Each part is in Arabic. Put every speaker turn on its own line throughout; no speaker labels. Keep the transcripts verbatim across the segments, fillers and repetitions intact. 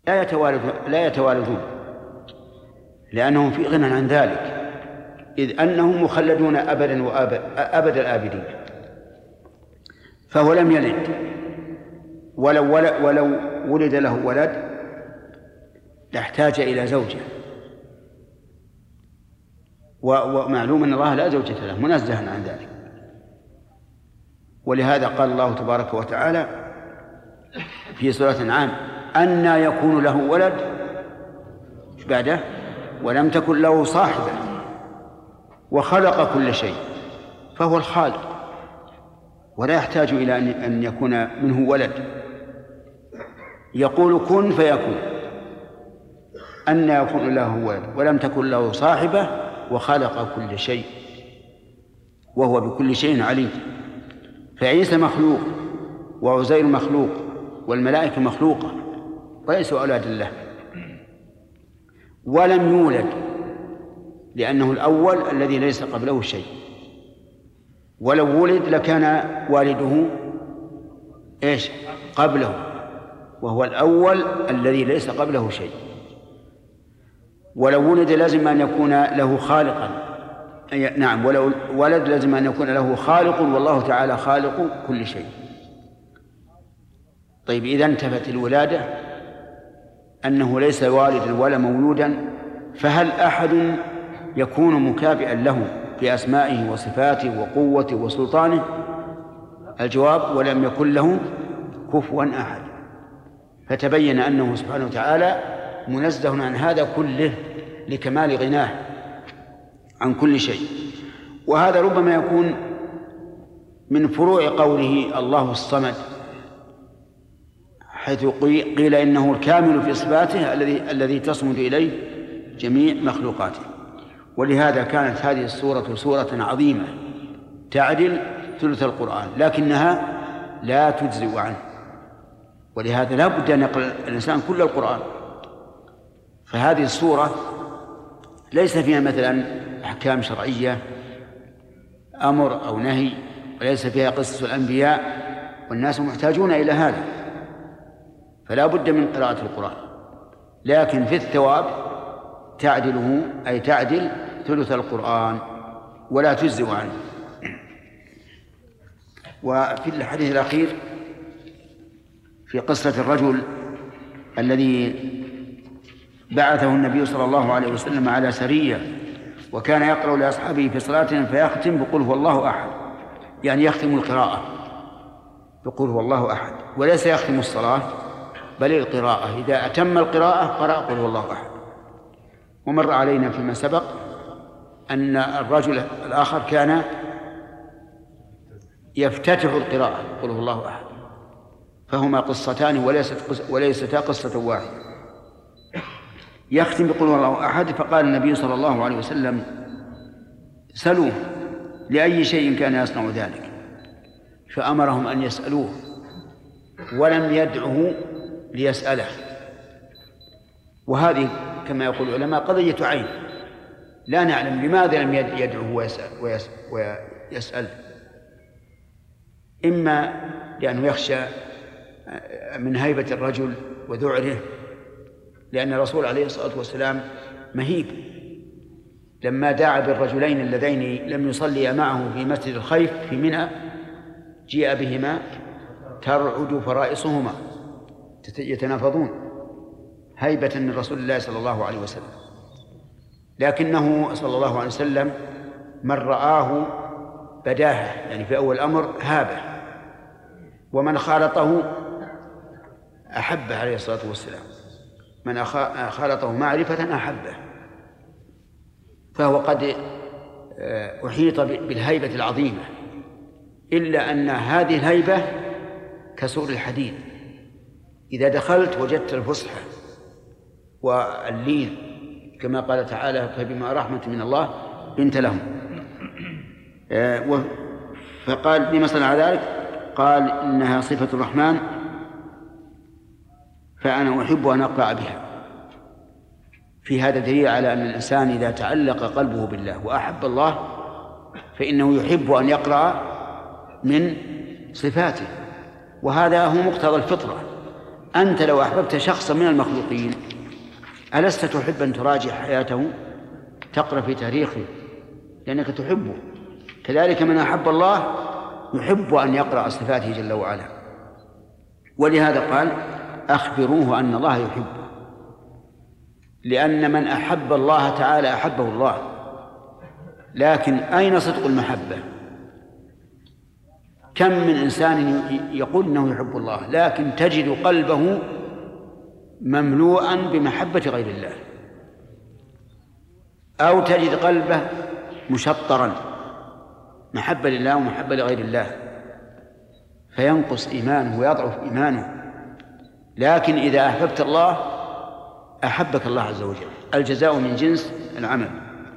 لا يتوالد لا يتوالدون لأنهم في غنى عن ذلك، إذ أنهم مخلدون أبدا وأبد أبد الآبدين. فهو لم يلد، ولو ولد, ولو ولد له ولد لاحتاج إلى زوجة، ومعلوم أن الله لا زوجة له منزها عن ذلك. ولهذا قال الله تبارك وتعالى في سورة الأنعام: أنى يكون له ولد بعده ولم تكن له صاحبة وخلق كل شيء. فهو الخالق ولا يحتاج إلى أن يكون منه ولد. يقول كن فيكون. أنى يكون له ولد ولم تكن له صاحبة وخلق كل شيء وهو بكل شيء عليم. فعيسى مخلوق وعزير مخلوق والملائكة مخلوقة وليسوا أولاد الله. ولم يولد لأنه الأول الذي ليس قبله شيء، ولو ولد لكان والده إيش قبله، وهو الأول الذي ليس قبله شيء. ولو ولد لازم أن يكون له خالقا، نعم، ولو ولد لازم أن يكون له خالق، والله تعالى خالق كل شيء. طيب إذا انتفت الولادة أنه ليس والدا ولا مولودا، فهل أحد يكون مكافئا له في أسمائه وصفاته وقوته وسلطانه؟ الجواب: ولم يكن له كفوا أحد. فتبين أنه سبحانه وتعالى منزه عن هذا كله لكمال غناه عن كل شيء. وهذا ربما يكون من فروع قوله الله الصمد، حيث قيل إنه الكامل في صفاته الذي الذي تصمد إليه جميع مخلوقاته. ولهذا كانت هذه السورة سورة عظيمة تعدل ثلث القرآن، لكنها لا تجزئ عنه، ولهذا لا بد أن يقرأ الإنسان كل القرآن. فهذه السورة ليس فيها مثلا أحكام شرعية أمر أو نهي، وليس فيها قصص الأنبياء، والناس محتاجون إلى هذا، فلا بد من قراءة القرآن. لكن في الثواب تعدله، أي تعدل ثلث القرآن ولا تجزئ عنه. وفي الحديث الأخير في قصة الرجل الذي بعثه النبي صلى الله عليه وسلم على سرية، وكان يقرأ لأصحابه في صلاتهم فيختم بقول هو الله أحد، يعني يختم القراءة بقول هو الله أحد، وليس يختم الصلاة بل القراءة. إذا أتم القراءة قرأ قل هو الله أحد. ومر علينا فيما سبق أن الرجل الآخر كان يفتتح القراءة قل هو الله أحد، فهما قصتان وليست وليستا قصة واحدة. يختم بقل هو الله أحد. فقال النبي صلى الله عليه وسلم: سلوه لأي شيء كان يصنع ذلك. فأمرهم أن يسألوه ولم يدعه ليسأله. وهذه كما يقول العلماء قضية عين، لا نعلم لماذا لم يدعه ويسأل, ويسأل. إما لأنه يخشى من هيبة الرجل وذعره، لأن الرسول عليه الصلاة والسلام مهيب. لما دعا بالرجلين اللذين لم يصليا معه في مسجد الخيف في منى جيء بهما ترعد فرائصهما يتنافضون هيبة من رسول الله صلى الله عليه وسلم. لكنه صلى الله عليه وسلم من رآه بداهة، يعني في أول الأمر هابه، ومن خالطه أحبه عليه الصلاة والسلام، من خالطه معرفة أحبه. فهو قد أحيط بالهيبة العظيمة، إلا أن هذه الهيبة كسور الحديد، إذا دخلت وجدت الفصحى واللين، كما قال تعالى: فبما رحمة من الله لنت لهم. فقال: لما صنع ذلك؟ قال: إنها صفة الرحمن فأنا أحب أن أقرأ بها. في هذا دليل على أن الإنسان إذا تعلق قلبه بالله وأحب الله فإنه يحب أن يقرأ من صفاته، وهذا هو مقتضى الفطرة. أنت لو أحببت شخصا من المخلوقين ألست تحب أن تراجع حياته، تقرأ في تاريخه لأنك تحبه؟ كذلك من أحب الله يحب أن يقرأ صفاته جل وعلا. ولهذا قال أخبروه أن الله يحبه، لأن من أحب الله تعالى أحبه الله. لكن أين صدق المحبة؟ كم من إنسان يقول إنه يحب الله لكن تجد قلبه مملوءا بمحبة غير الله، أو تجد قلبه مشطرا محبة لله ومحبة لغير الله، فينقص إيمانه ويضعف إيمانه. لكن إذا أحببت الله أحبك الله عز وجل، الجزاء من جنس العمل.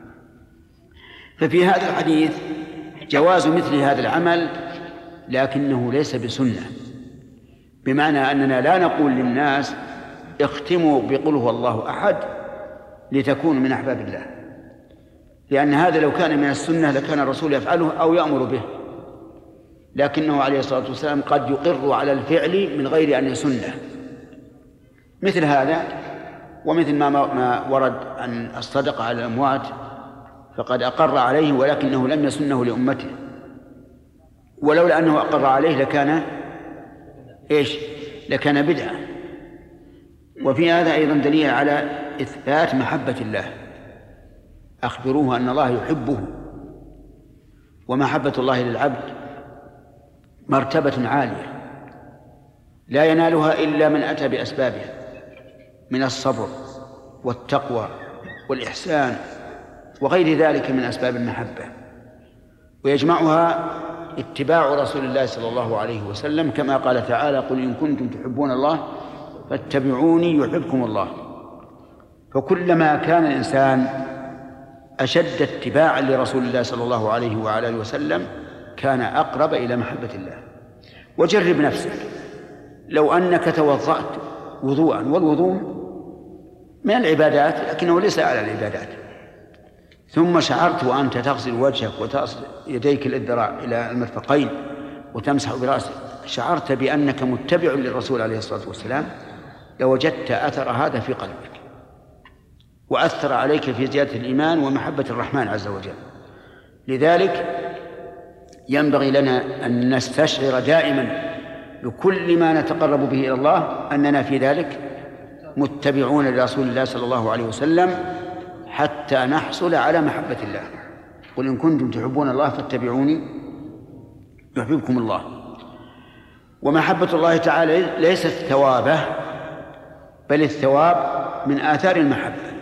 ففي هذا الحديث جواز مثل هذا العمل، لكنه ليس بسنة، بمعنى أننا لا نقول للناس اختموا بقل هو الله أحد لتكونوا من أحباب الله، لأن هذا لو كان من السنة لكان الرسول يفعله أو يأمر به، لكنه عليه الصلاة والسلام قد يقر على الفعل من غير أن يسنه. مثل هذا ومثل ما, ما ورد عن الصدقة على الأموات فقد أقر عليه ولكنه لم يسنه لأمته، ولولا أنه أقر عليه لكان إيش؟ لكان بدعة. وفي هذا أيضا دليل على إثبات محبة الله، أخبروه أن الله يحبه. ومحبة الله للعبد مرتبة عالية لا ينالها إلا من أتى بأسبابها من الصبر والتقوى والإحسان وغير ذلك من أسباب المحبة، ويجمعها اتباع رسول الله صلى الله عليه وسلم، كما قال تعالى قل إن كنتم تحبون الله فاتبعوني يحبكم الله. فكلما كان الإنسان أشد اتباعا لرسول الله صلى الله عليه وعلى آله وسلم كان أقرب إلى محبة الله. وجرب نفسك، لو أنك توضأت وضوءا، والوضوء من العبادات لكنه ليس على العبادات، ثم شعرت وأنت تغسل وجهك وتصل يديك الذراع إلى المرفقين وتمسح برأسك، شعرت بأنك متبع للرسول عليه الصلاة والسلام، لوجدت أثر هذا في قلبك وأثر عليك في زيادة الإيمان ومحبة الرحمن عز وجل. لذلك ينبغي لنا أن نستشعر دائما بكل ما نتقرب به إلى الله أننا في ذلك متبعون لرسول الله صلى الله عليه وسلم حتى نحصل على محبة الله. قل إن كنتم تحبون الله فاتبعوني يحببكم الله. ومحبة الله تعالى ليست ثوابه، بل الثواب من آثار المحبة.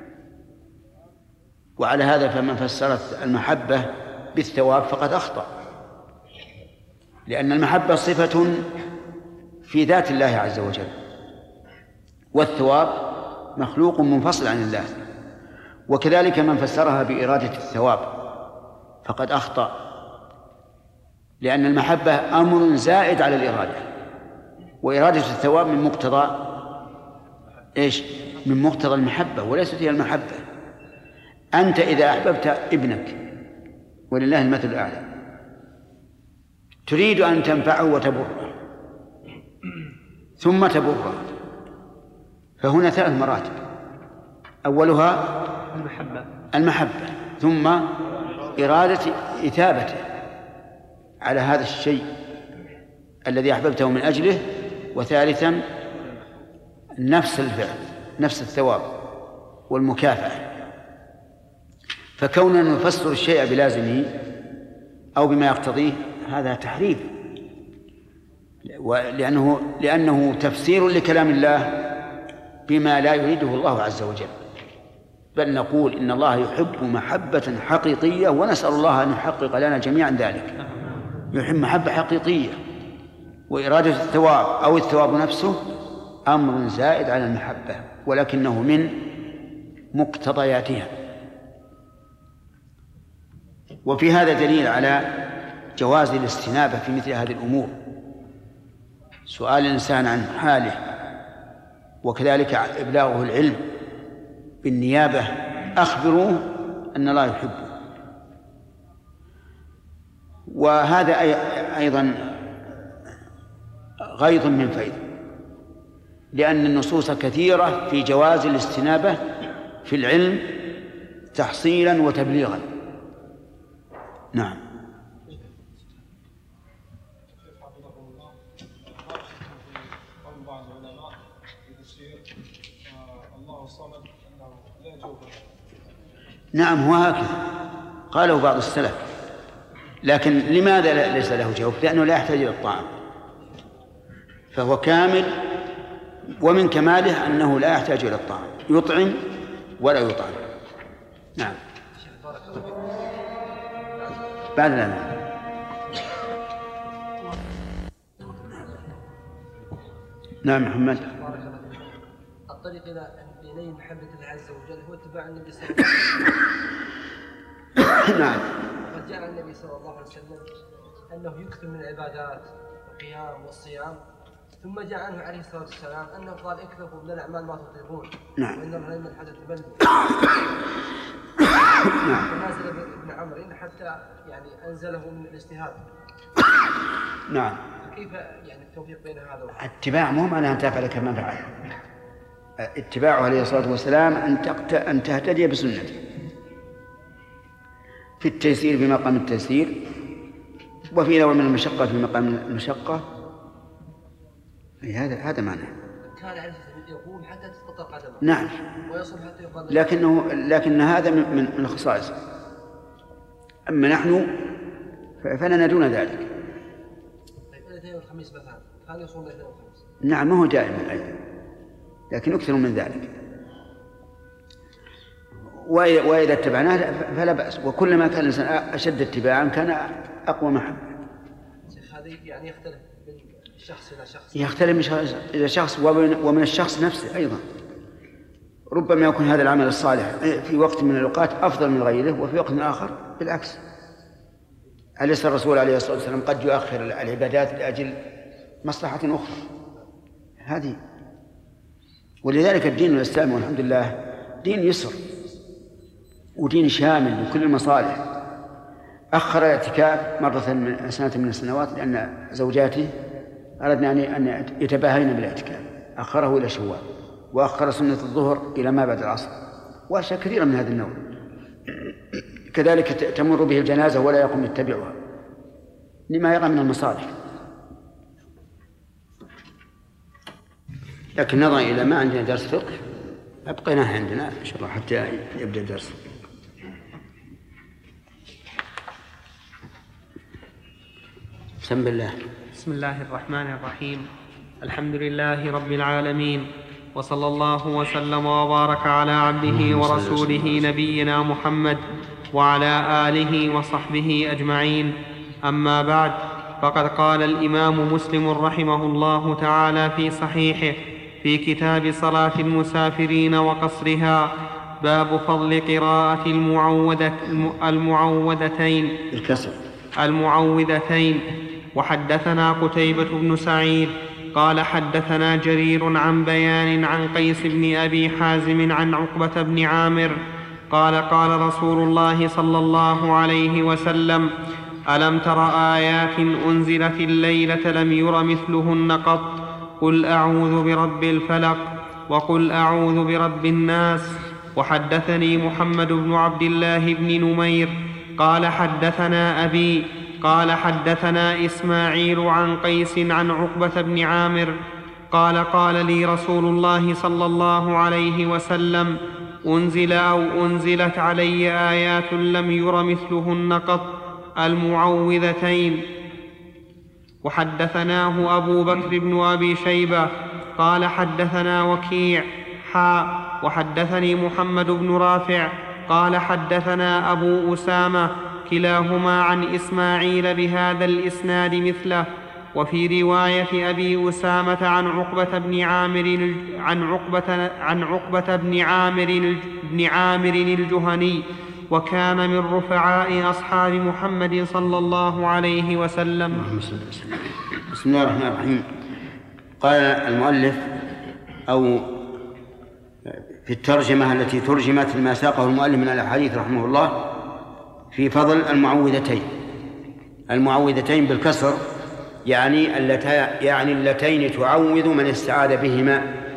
وعلى هذا فمن فسرت المحبة بالثواب فقد أخطأ، لأن المحبة صفة في ذات الله عز وجل، والثواب مخلوق منفصل عن الله. وكذلك من فسرها بإرادة الثواب فقد أخطأ، لأن المحبة أمر زائد على الإرادة، وإرادة الثواب من مقتضى إيش؟ من مقتضى المحبة وليست هي المحبة. أنت إذا أحببت ابنك ولله المثل الأعلى تريد أن تنفعه وتبره ثم تبره، فهنا ثلاث مراتب: أولها
المحبة
المحبة، ثم إرادة إثابته على هذا الشيء الذي أحببته من أجله، وثالثا نفس الفعل، نفس الثواب والمكافأة. فكوننا نفسر الشيء بلازمه أو بما يقتضيه هذا تحريف، لأنه لأنه تفسير لكلام الله بما لا يريده الله عز وجل. بل نقول إن الله يحب محبة حقيقية، ونسأل الله أن يحقق لنا جميعا ذلك. يحب محبة حقيقية، وإرادة الثواب أو الثواب نفسه أمر زائد على المحبة، ولكنه من مقتضياتها. وفي هذا دليل على جواز الاستنابة في مثل هذه الأمور، سؤال الإنسان عن حاله، وكذلك إبلاغه العلم بالنيابة: أخبروه أن الله يحبه. وهذا أيضا غيض من فيض، لأن النصوص كثيرة في جواز الاستنابة في العلم تحصيلا وتبليغا. نعم. نعم هو هكذا قاله بعض السلف، لكن لماذا ليس له جوف؟ لأنه لا يحتاج إلى الطعام، فهو كامل، ومن كماله أنه لا يحتاج إلى الطعام، يطعم ولا يطعم. نعم. بعد لا نعم محمد.
الطريق إلى إليه محبة الله عز وجل هو اتباع النبي صلى الله عليه وسلم.
نعم.
وقد جاء النبي صلى الله عليه وسلم أنه يكثر من العبادات والقيام والصيام، ثم جاء عنه عليه الصلاة والسلام أنه قال اكثروا من الأعمال ما تطيقون.
نعم.
وإن العلم الحدث بلد.
نعم.
ونازل ابن عمرو إن حتى يعني أنزله من الاجتهاد.
نعم.
كيف يعني التوفيق بين هذا وهذا؟
اتباع مو معناه أن تفعل كما فعل. اتباعه عليه الصلاة والسلام أن أن تهتدي بسنته في التيسير في مقام التيسير، وفي نوع من المشقة في مقام المشقة. هذا هذا معناه.
كان عليه يقوم حتى تسقط قدمه.
نعم.
ويصل حتى يقال.
لكنه لكن هذا من من من خصائصه. أما نحن فلنا دون ذلك.
طيب الاثنين والخميس مثلا كان يصوم الاثنين والخميس.
نعم ما هو دائما أيضا، لكن أكثر من ذلك. وإذا اتبعناه فلا بأس، وكلما كان الإنسان أشد اتباعا كان أقوى محبة.
هذه يعني يختلف من شخص إلى شخص.
يختلف من شخص إلى شخص ومن الشخص نفسه أيضا. ربما يكون هذا العمل الصالح في وقت من الأوقات أفضل من غيره، وفي وقت آخر بالعكس. أليس الرسول عليه الصلاة والسلام قد يؤخر العبادات لأجل مصلحة أخرى؟ هذه. ولذلك الدين الإسلامي والحمد لله دين يسر ودين شامل لكل المصالح. أخر الاعتكاف مرة من سنة من السنوات لأن زوجاته أردنا أن يتباهين بالاعتكاف، أخره إلى شوال، وأخر سنة الظهر إلى ما بعد العصر، وأشياء كثيرة من هذا النوع. كذلك تمر به الجنازة ولا يقوم يتبعها لما يرى من المصالح. لكن نظرا إلى ما عندنا درس فقه أبقيناه عندنا إن شاء الله حتى يبدأ الدرس. بسم الله.
بسم الله الرحمن الرحيم. الحمد لله رب العالمين، وصلى الله وسلم وبارك على عبده ورسوله نبينا محمد وعلى آله وصحبه أجمعين. أما بعد، فقد قال الإمام مسلم رحمه الله تعالى في صحيحه في كتاب صلاة المسافرين وقصرها: باب فضل قراءة المعوذة المعوذتين
الكسر
المعوذتين. وحدثنا قتيبة بن سعيد قال حدثنا جرير عن بيان عن قيس بن أبي حازم عن عقبة بن عامر قال قال رسول الله صلى الله عليه وسلم: ألم تر آيات أنزلت الليلة لم ير مثلهن قط، قل أعوذ برب الفلق وقل أعوذ برب الناس. وحدثني محمد بن عبد الله بن نمير قال حدثنا أبي قال حدثنا إسماعيل عن قيس عن عقبة بن عامر قال قال لي رسول الله صلى الله عليه وسلم: أنزل أو أنزلت علي آيات لم ير مثلهن قط، المعوذتين. وحدثناه أبو بكر بن أبي شيبة قال حدثنا وكيع حا وحدثني محمد بن رافع قال حدثنا أبو أسامة كلاهما عن إسماعيل بهذا الإسناد مثله. وفي رواية أبي أسامة عن عقبة بن عامر عن عقبة عن عقبة بن عامر بن عامر الجهني، وكان من رفعاء أصحاب محمد صلى الله عليه وسلم.
بسم الله الرحمن الرحيم. قال المؤلف أو في الترجمة التي ترجمت لما ساقه المؤلف من الأحاديث رحمه الله في فضل المعوذتين. المعوذتين بالكسر يعني اللتين يعني اللتين تعوذ من استعاذ بهما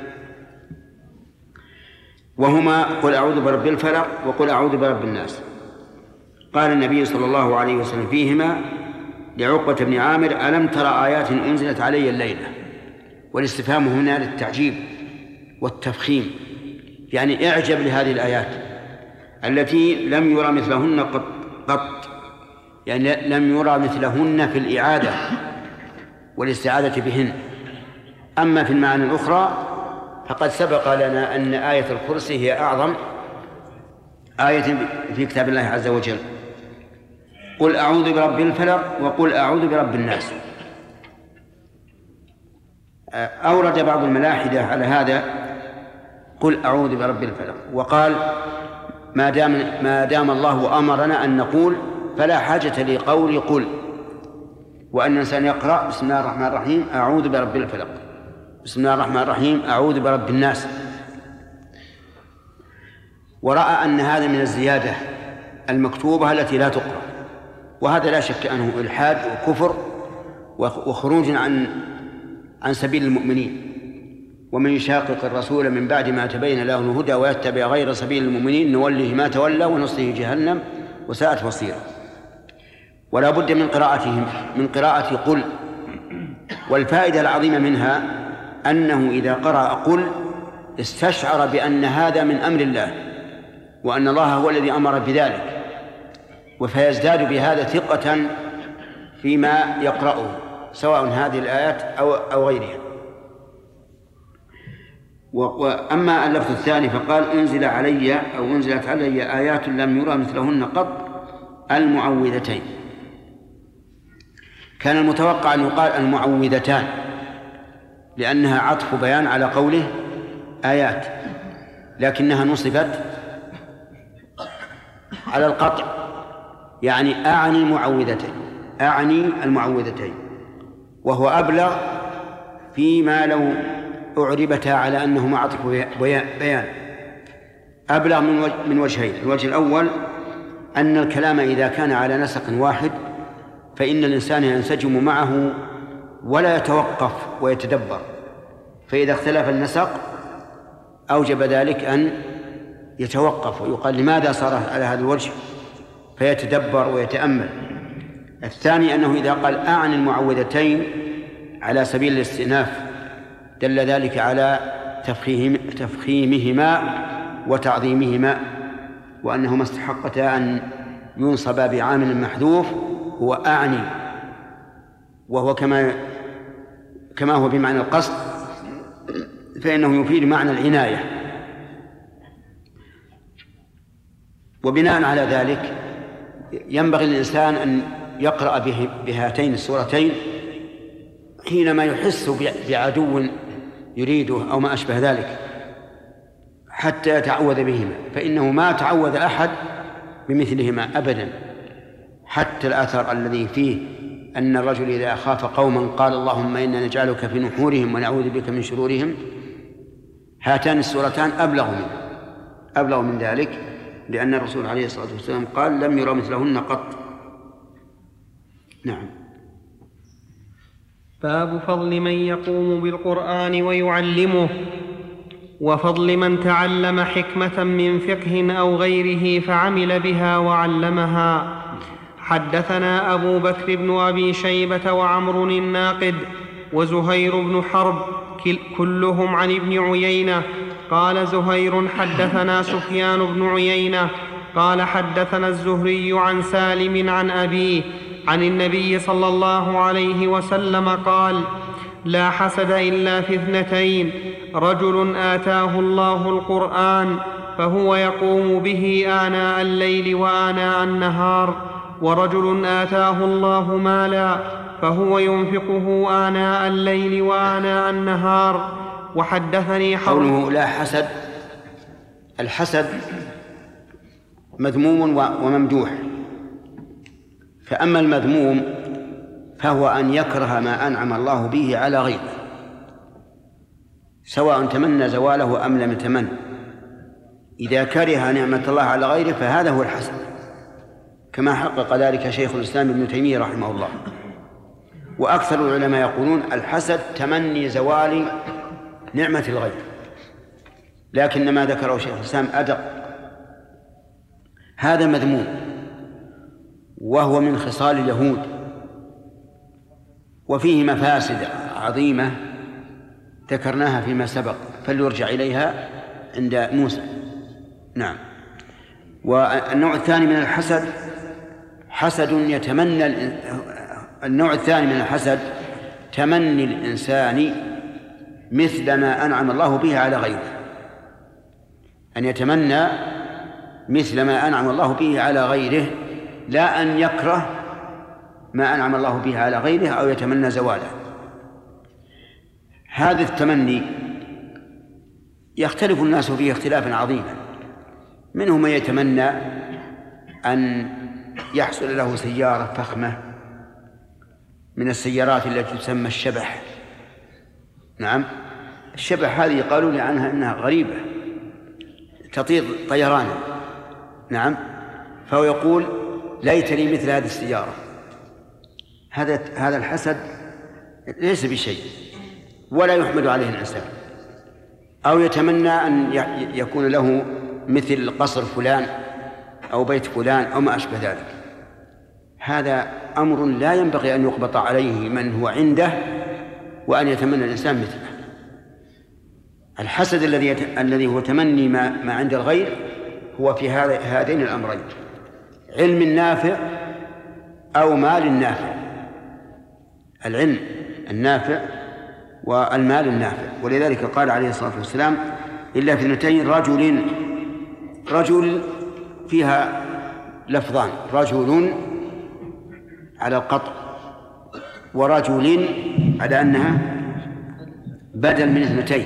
وهما قل أعوذ برب الفلق وقل أعوذ برب الناس. قال النبي صلى الله عليه وسلم فيهما لعقبة بن عامر: ألم ترى آيات أنزلت علي الليلة؟ والاستفهام هنا للتعجيب والتفخيم، يعني اعجب لهذه الآيات التي لم يرى مثلهن قط, قط يعني لم يرى مثلهن في الإعادة والاستعاذة بهن. أما في المعنى الأخرى فقد سبق لنا أن آية الكرسي هي أعظم آية في كتاب الله عز وجل. قل أعوذ برب الفلق وقل أعوذ برب الناس. أورد بعض الملاحدة على هذا قل أعوذ برب الفلق، وقال ما دام ما دام الله أمرنا أن نقول فلا حاجة لقول قل، وأن الإنسان يقرأ بسم الله الرحمن الرحيم أعوذ برب الفلق، بسم الله الرحمن الرحيم أعوذ برب الناس. ورأى أن هذا من الزيادة المكتوبة التي لا تقرأ، وهذا لا شك أنه إلحاد وكفر وخروج عن عن سبيل المؤمنين. ومن يشاقق الرسول من بعد ما تبين له الهدى ويتبع غير سبيل المؤمنين نوله ما تولى ونصله جهنم وساءت مصيره. ولا بد من قراءتهم من قراءة قل. والفائدة العظيمة منها أنه إذا قرأ قل استشعر بأن هذا من أمر الله وأن الله هو الذي أمر بذلك، وفيزداد بهذا ثقة فيما يقرأه سواء هذه الآيات أو أو غيرها. وأما اللفظ الثاني فقال أنزل علي أو أنزلت علي آيات لم يرى مثلهن قط المعوذتين. كان المتوقع أن يقال المعوذتان لأنها عطف بيان على قوله آيات، لكنها نصبت على القطع، يعني أعني المعوذتين أعني المعوذتين وهو أبلغ فيما لو أعربتا على أنهما عطف بيان، أبلغ من وجهين. الوجه الأول أن الكلام إذا كان على نسق واحد فإن الإنسان ينسجم معه ولا يتوقف ويتدبر، فإذا اختلف النسق أوجب ذلك أن يتوقف ويقال لماذا صار على هذا الوجه، فيتدبر ويتأمل. الثاني أنه إذا قال أعني المعوذتين على سبيل الاستئناف دل ذلك على تفخيم تفخيمهما وتعظيمهما، وأنهما استحقتا أن ينصبا بعامل محذوف هو أعني، وهو كما كما هو بمعنى القصد فإنه يفيد معنى العناية. وبناء على ذلك ينبغي للإنسان أن يقرأ بهاتين السورتين حينما يحس بعدو يريده أو ما أشبه ذلك حتى يتعوذ بهما، فإنه ما تعوذ أحد بمثلهما أبدا. حتى الأثر الذي فيه أن الرجل إذا خاف قوما قال اللهم إنا نجعلك في نحورهم ونعوذ بك من شرورهم، هاتان السورتان أبلغ من أبلغ من ذلك، لأن الرسول عليه الصلاة والسلام قال لم يرى مثلهن قط. نعم.
باب فضل من يقوم بالقرآن ويعلمه، وفضل من تعلم حكمة من فقه أو غيره فعمل بها وعلمها. حدثنا أبو بكر بن أبي شيبة وعمر الناقد وزهير بن حرب كلهم عن ابن عيينة. قال زهير حدثنا سفيان بن عيينة قال حدثنا الزهري عن سالم عن أبيه عن النبي صلى الله عليه وسلم قال: لا حسد إلا في اثنتين: رجل آتاه الله القرآن فهو يقوم به آناء الليل وآناء النهار، ورجل آتاه الله مالا فهو ينفقه آناء الليل وآناء النهار. وحدثني
قوله لا حسد، الحسد مذموم وممدوح، فأما المذموم فهو أن يكره ما أنعم الله به على غيره سواء تمنى زواله أم لم يتمنى. إذا كره نعمة الله على غيره فهذا هو الحسد، كما حقق ذلك شيخ الإسلام ابن تيمية رحمه الله. وأكثر العلماء يقولون الحسد تمني زوال نعمة الغير، لكن ما ذكره شيخ الإسلام أدق. هذا مذموم، وهو من خصال اليهود، وفيه مفاسد عظيمة ذكرناها فيما سبق، فليرجع إليها عند موسى. نعم. والنوع الثاني من الحسد حسد يتمنى النوع الثاني من الحسد تمني الإنسان مثل ما أنعم الله به على غيره، أن يتمنى مثل ما أنعم الله به على غيره، لا أن يكره ما أنعم الله به على غيره أو يتمنى زواله. هذا التمني يختلف الناس فيه اختلافا عظيما، منهم من يتمنى أن يحصل له سيارة فخمة من السيارات التي تسمى الشبح. نعم، الشبح هذه قالوا لي عنها أنها غريبة تطير طيرانا. نعم، فهو يقول ليت لي مثل هذه السيارة. هذا هذا الحسد ليس بشيء ولا يحمد عليه الإنسان. أو يتمنى أن يكون له مثل قصر فلان أو بيت فلان أو ما أشبه ذلك. هذا أمر لا ينبغي أن يقبط عليه من هو عنده وأن يتمنى الإنسان مثله. الحسد الذي يت... الذي هو تمني ما... ما عند الغير هو في هذا هذين الأمرين: علم نافع أو مال نافع. العلم النافع والمال النافع. ولذلك قال عليه الصلاة والسلام: إلا في اثنتين رجل رجل فيها لفظان: رجل على القطع، ورجل على أنها بدل من اثنتين.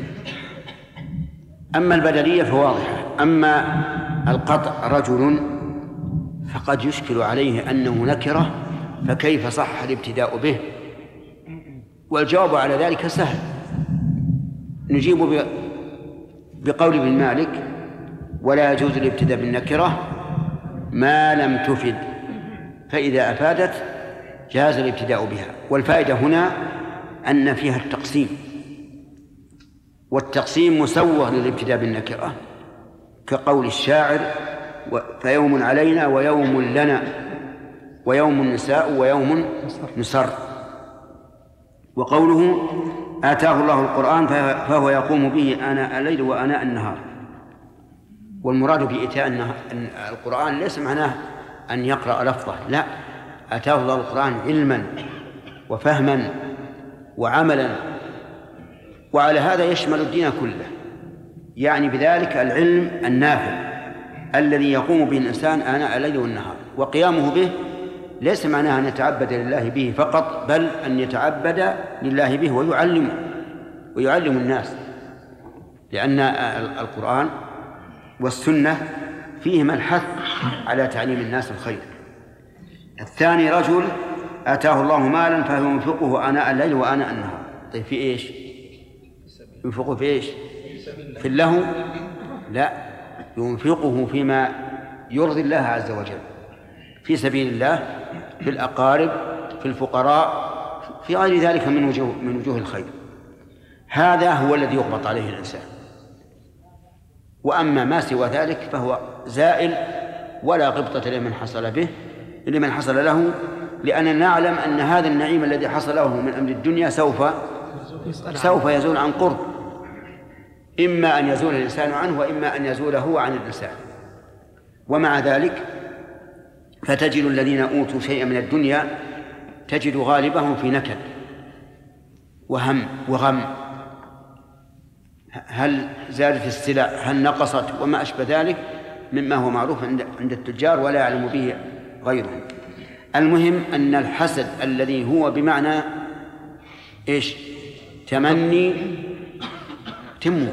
أما البدلية فواضحة، أما القطع رجل فقد يشكل عليه أنه نكرة، فكيف صح الابتداء به؟ والجواب على ذلك سهل، نجيب بقول ابن مالك: ولا يجوز الابتداء بالنكرة ما لم تفد، فإذا أفادت جاز الابتداء بها. والفائدة هنا أن فيها التقسيم، والتقسيم مسوغ للابتداء بالنكرة، كقول الشاعر: فيوم علينا ويوم لنا ويوم النساء ويوم نسر. وقوله: آتاه الله القرآن فهو يقوم به آناء الليل وآناء النهار. والمراد بإتاء القرآن ليس معناه أن يقرأ لفظه، لا، آتاه الله القرآن علما وفهما وعملا، وعلى هذا يشمل الدين كله، يعني بذلك العلم النافع الذي يقوم به الإنسان آناء الليل والنهار. وقيامه به ليس معناه أن يتعبد لله به فقط، بل أن يتعبد لله به ويعلمه ويعلم الناس، لأن القرآن والسنة فيهما الحث على تعليم الناس الخير. الثاني رجل آتاه الله مالا فهو ينفقه آناء الليل وآناء النهار. طيب في إيش؟ ينفقه في إيش؟ في اللهو؟ لا، ينفقه فيما يرضي الله عز وجل، في سبيل الله، في الأقارب، في الفقراء، في غير ذلك من وجوه من وجوه الخير. هذا هو الذي يقبط عليه الإنسان. وأما ما سوى ذلك فهو زائل ولا غبطة لمن حصل به لمن حصل له، لأننا نعلم أن هذا النعيم الذي حصل له من أمر الدنيا سوف سوف يزول عن قرب، إما أن يزول الإنسان عنه وإما أن يزول هو عن الإنسان. ومع ذلك فتجد الذين أوتوا شيئا من الدنيا تجد غالبهم في نكد وهم وغم، هل زادت السلع، هل نقصت، وما أشبه ذلك مما هو معروف عند التجار ولا يعلم به غيرهم. المهم أن الحسد الذي هو بمعنى إيش؟ تمني تمو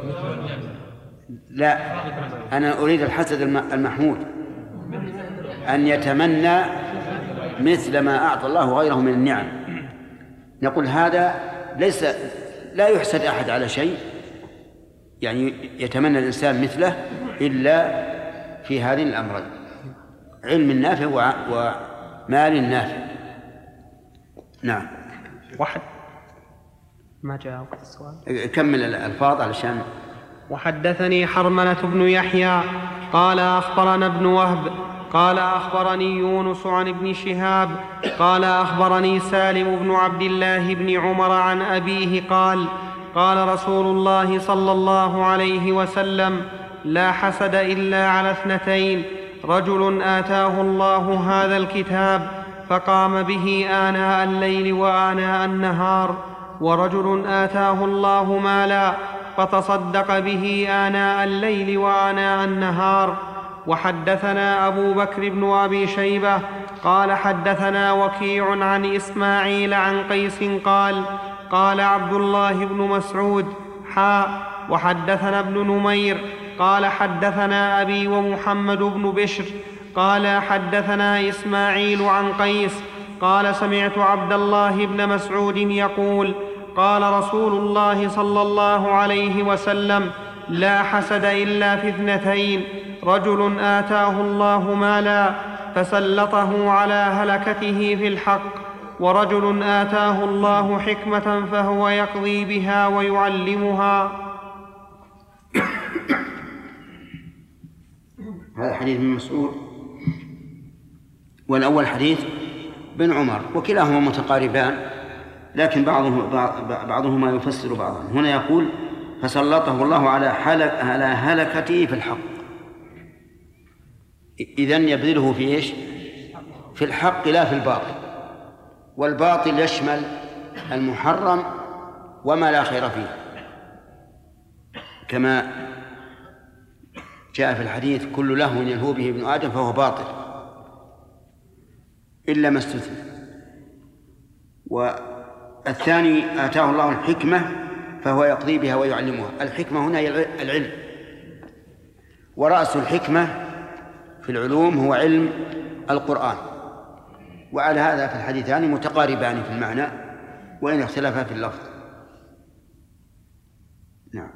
لا، أنا أريد الحسد المحمود، أن يتمنى مثل ما أعطى الله غيره من النعم. نقول هذا ليس لا يحسد أحد على شيء، يعني يتمنى الإنسان مثله إلا في هذين الأمرين: علم نافع ومال نافع. نعم.
واحد ما جاء وقت السؤال.
كمل الألفاظ علشان
وحدثني حرملة بن يحيى قال أخبرنا ابن وهب قال أخبرني يونس عن ابن شهاب قال أخبرني سالم بن عبد الله بن عمر عن أبيه قال قال رسول الله صلى الله عليه وسلم لا حسد إلا على اثنتين رجل آتاه الله هذا الكتاب فقام به آناء الليل وآناء النهار ورجل آتاه الله مالا فتصدق به آناء الليل وآناء النهار. وحدثنا أبو بكر بن أبي شيبة قال حدثنا وكيع عن إسماعيل عن قيس قال قال عبد الله بن مسعود حاء وحدثنا ابن نمير قال حدثنا أبي ومحمد بن بشر قال حدثنا إسماعيل عن قيس قال سمعت عبد الله بن مسعود يقول قال رسول الله صلى الله عليه وسلم لا حسد إلا في اثنتين رجل آتاه الله مالا فسلطه على هلكته في الحق ورجل آتاه الله حكمة فهو يقضي بها ويعلمها.
هذا حديث من مسعود والأول حديث بن عمر وكلاهما متقاربان لكن بعضهما بعضهما يفسر بعضا. هنا يقول فسلطه الله على على هلكته في الحق، إذن يبذله في إيش؟ في الحق لا في الباطل، والباطل يشمل المحرم وما لا خير فيه كما جاء في الحديث كل لهو يلهو به ابن آدم فهو باطل إلا ما استثنى. والثاني آتاه الله الحكمة فهو يقضي بها ويعلمها. الحكمة هنا هي العلم، ورأس الحكمة في العلوم هو علم القرآن، وعلى هذا في الحديثان متقاربان في المعنى وإن اختلفا في اللفظ. نعم.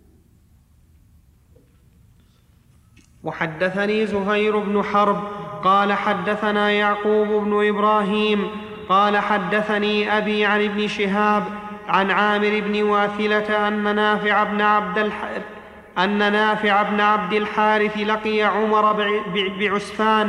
وحدثني زهير بن حرب قال حدثنا يعقوب بن إبراهيم قال حدثني أبي عن ابن شهاب عن عامر بن واثلة أن نافع بن عبد الحارث أن نافع بن عبد الحارث لقي عمر بعسفان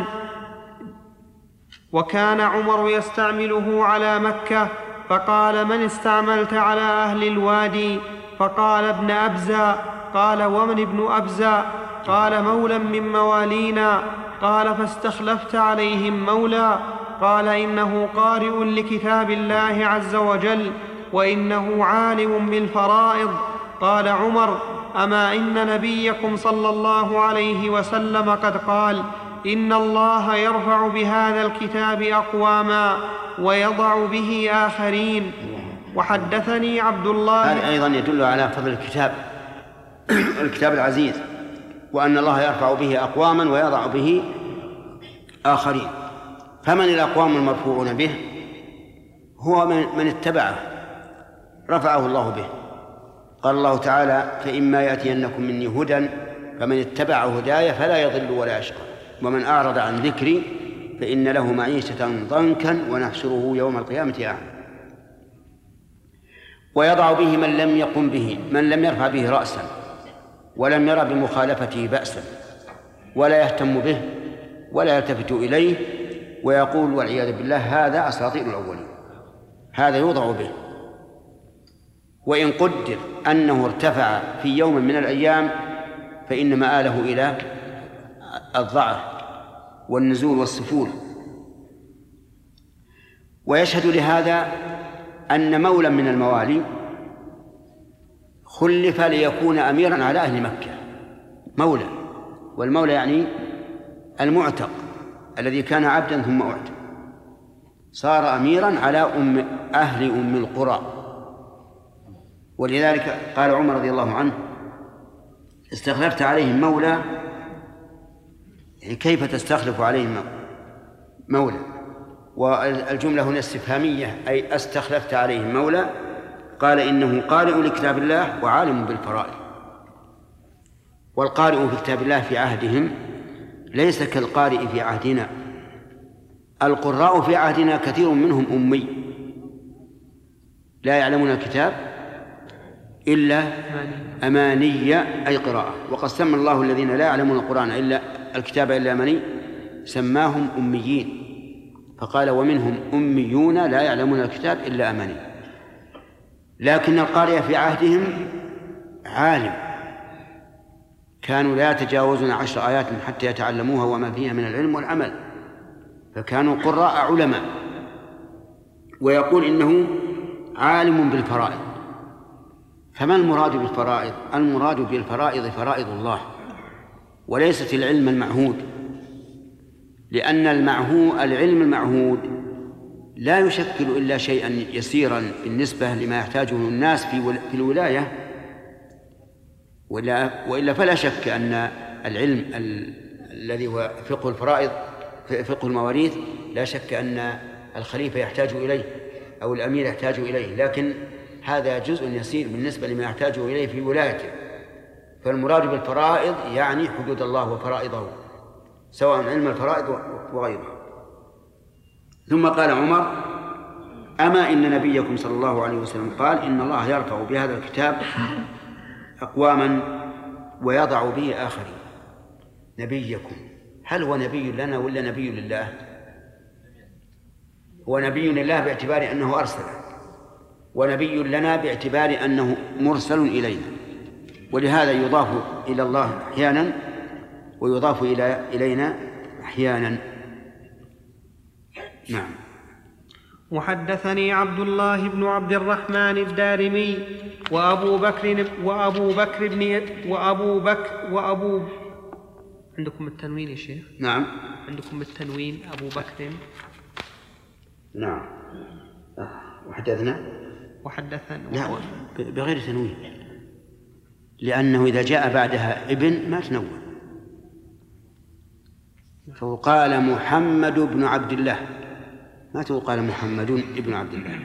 وكان عمر يستعمله على مكة، فقال من استعملت على أهل الوادي؟ فقال ابن أبزة. قال ومن ابن أبزة؟ قال مولى من موالينا. قال فاستخلفت عليهم مولى؟ قال إنه قارئ لكتاب الله عز وجل وإنه عالم بالفرائض. قال عمر أما إن نبيكم صلى الله عليه وسلم قد قال إن الله يرفع بهذا الكتاب أقواما ويضع به آخرين. وحدثني عبد الله.
هذا أيضا يدل على فضل الكتاب الكتاب العزيز، وأن الله يرفع به أقواما ويضع به آخرين. فمن الأقوام المرفوعون به؟ هو من اتبعه رفعه الله به. قال الله تعالى فإما يأتينكم مني هدى فمن اتبع هداي فلا يضل ولا يشقى ومن أعرض عن ذكري فإن له معيشة ضنكا ونحشره يوم القيامة أعمى. ويضع به من لم يقم به، من لم يرفع به رأسا ولم يرى بمخالفته بأسا ولا يهتم به ولا يلتفت إليه ويقول والعياذ بالله هذا أساطير الأولين، هذا يوضع به. وإن قدر أنه ارتفع في يوم من الأيام فإن مآله إلى الضعف والنزول والسفول. ويشهد لهذا أن مولا من الموالي خلف ليكون أميرا على أهل مكة، مولا، والمولى يعني المعتق الذي كان عبدا ثم أعتق، صار أميرا على أم أهل أم القرى. ولذلك قال عمر رضي الله عنه استخلفت عليهم مولى، يعني كيف تستخلف عليهم مولى؟ والجملة هنا استفهامية، أي استخلفت عليهم مولى. قال إنه قارئ لكتاب الله وعالم بالفرائض. والقارئ في كتاب الله في عهدهم ليس كالقارئ في عهدنا. القراء في عهدنا كثير منهم أمي لا يعلمون الكتاب إلا أماني أي قراءة. وقد سمى الله الذين لا يعلمون القرآن إلا الكتاب إلا أماني سماهم أميين، فقال ومنهم أميون لا يعلمون الكتاب إلا أماني. لكن القارئ في عهدهم عالم، كانوا لا يتجاوزون عشر آيات حتى يتعلموها وما فيها من العلم والعمل، فكانوا قراء علماء. ويقول إنه عالم بالفرائض. فما المراد بالفرائض؟ المراد بالفرائض فرائض الله، وليست العلم المعهود، لأن المعهود العلم المعهود لا يشكل إلا شيئا يسيرا بالنسبة لما يحتاجه الناس في الولاية، وإلا فلا شك أن العلم الذي هو فقه الفرائض فقه المواريث لا شك أن الخليفة يحتاج إليه أو الأمير يحتاج إليه، لكن هذا جزء يسير بالنسبة لما يحتاجه إليه في ولايته. فالمراد بالفرائض يعني حدود الله وفرائضه، سواء علم الفرائض وغيره. ثم قال عمر: أما إن نبيكم صلى الله عليه وسلم قال إن الله يرفع بهذا الكتاب أقواما ويضع به آخرين. نبيكم، هل هو نبي لنا ولا نبي لله؟ هو نبي لله باعتبار أنه أرسله، ونبي لنا باعتبار أنه مرسل إلينا، ولهذا يضاف إلى الله أحيانا ويضاف إلى إلينا أحيانا. نعم.
وحدثني عبد الله بن عبد الرحمن الدارمي وأبو بكر وأبو بكر بن وأبو بكر وأبو عندكم التنوين يا شيخ؟
نعم
عندكم التنوين أبو بكر.
نعم. وحدثنا
وحدثنا
لا بغير تنوين، لأنه إذا جاء بعدها ابن ما تنون. فقال محمد بن عبد الله، ما تقال محمد ابن عبد الله،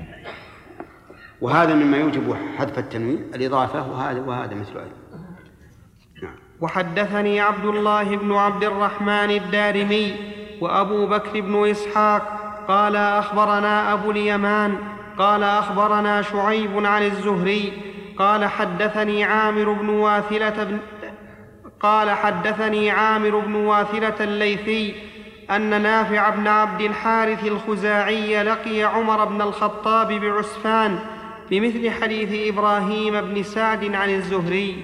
وهذا مما يوجب حذف التنوين الإضافة، وهذا وهذا مثل هذا. نعم.
وحدثني عبد الله بن عبد الرحمن الدارمي وأبو بكر بن إسحاق قال أخبرنا أبو اليمان قال أخبرنا شعيب عن الزهري قال حدثني عامر بن واثلة بن قال حدثني عامر بن واثلة الليثي أن نافع بن عبد الحارث الخزاعي لقي عمر بن الخطاب بعسفان بمثل حديث إبراهيم بن سعد عن الزهري.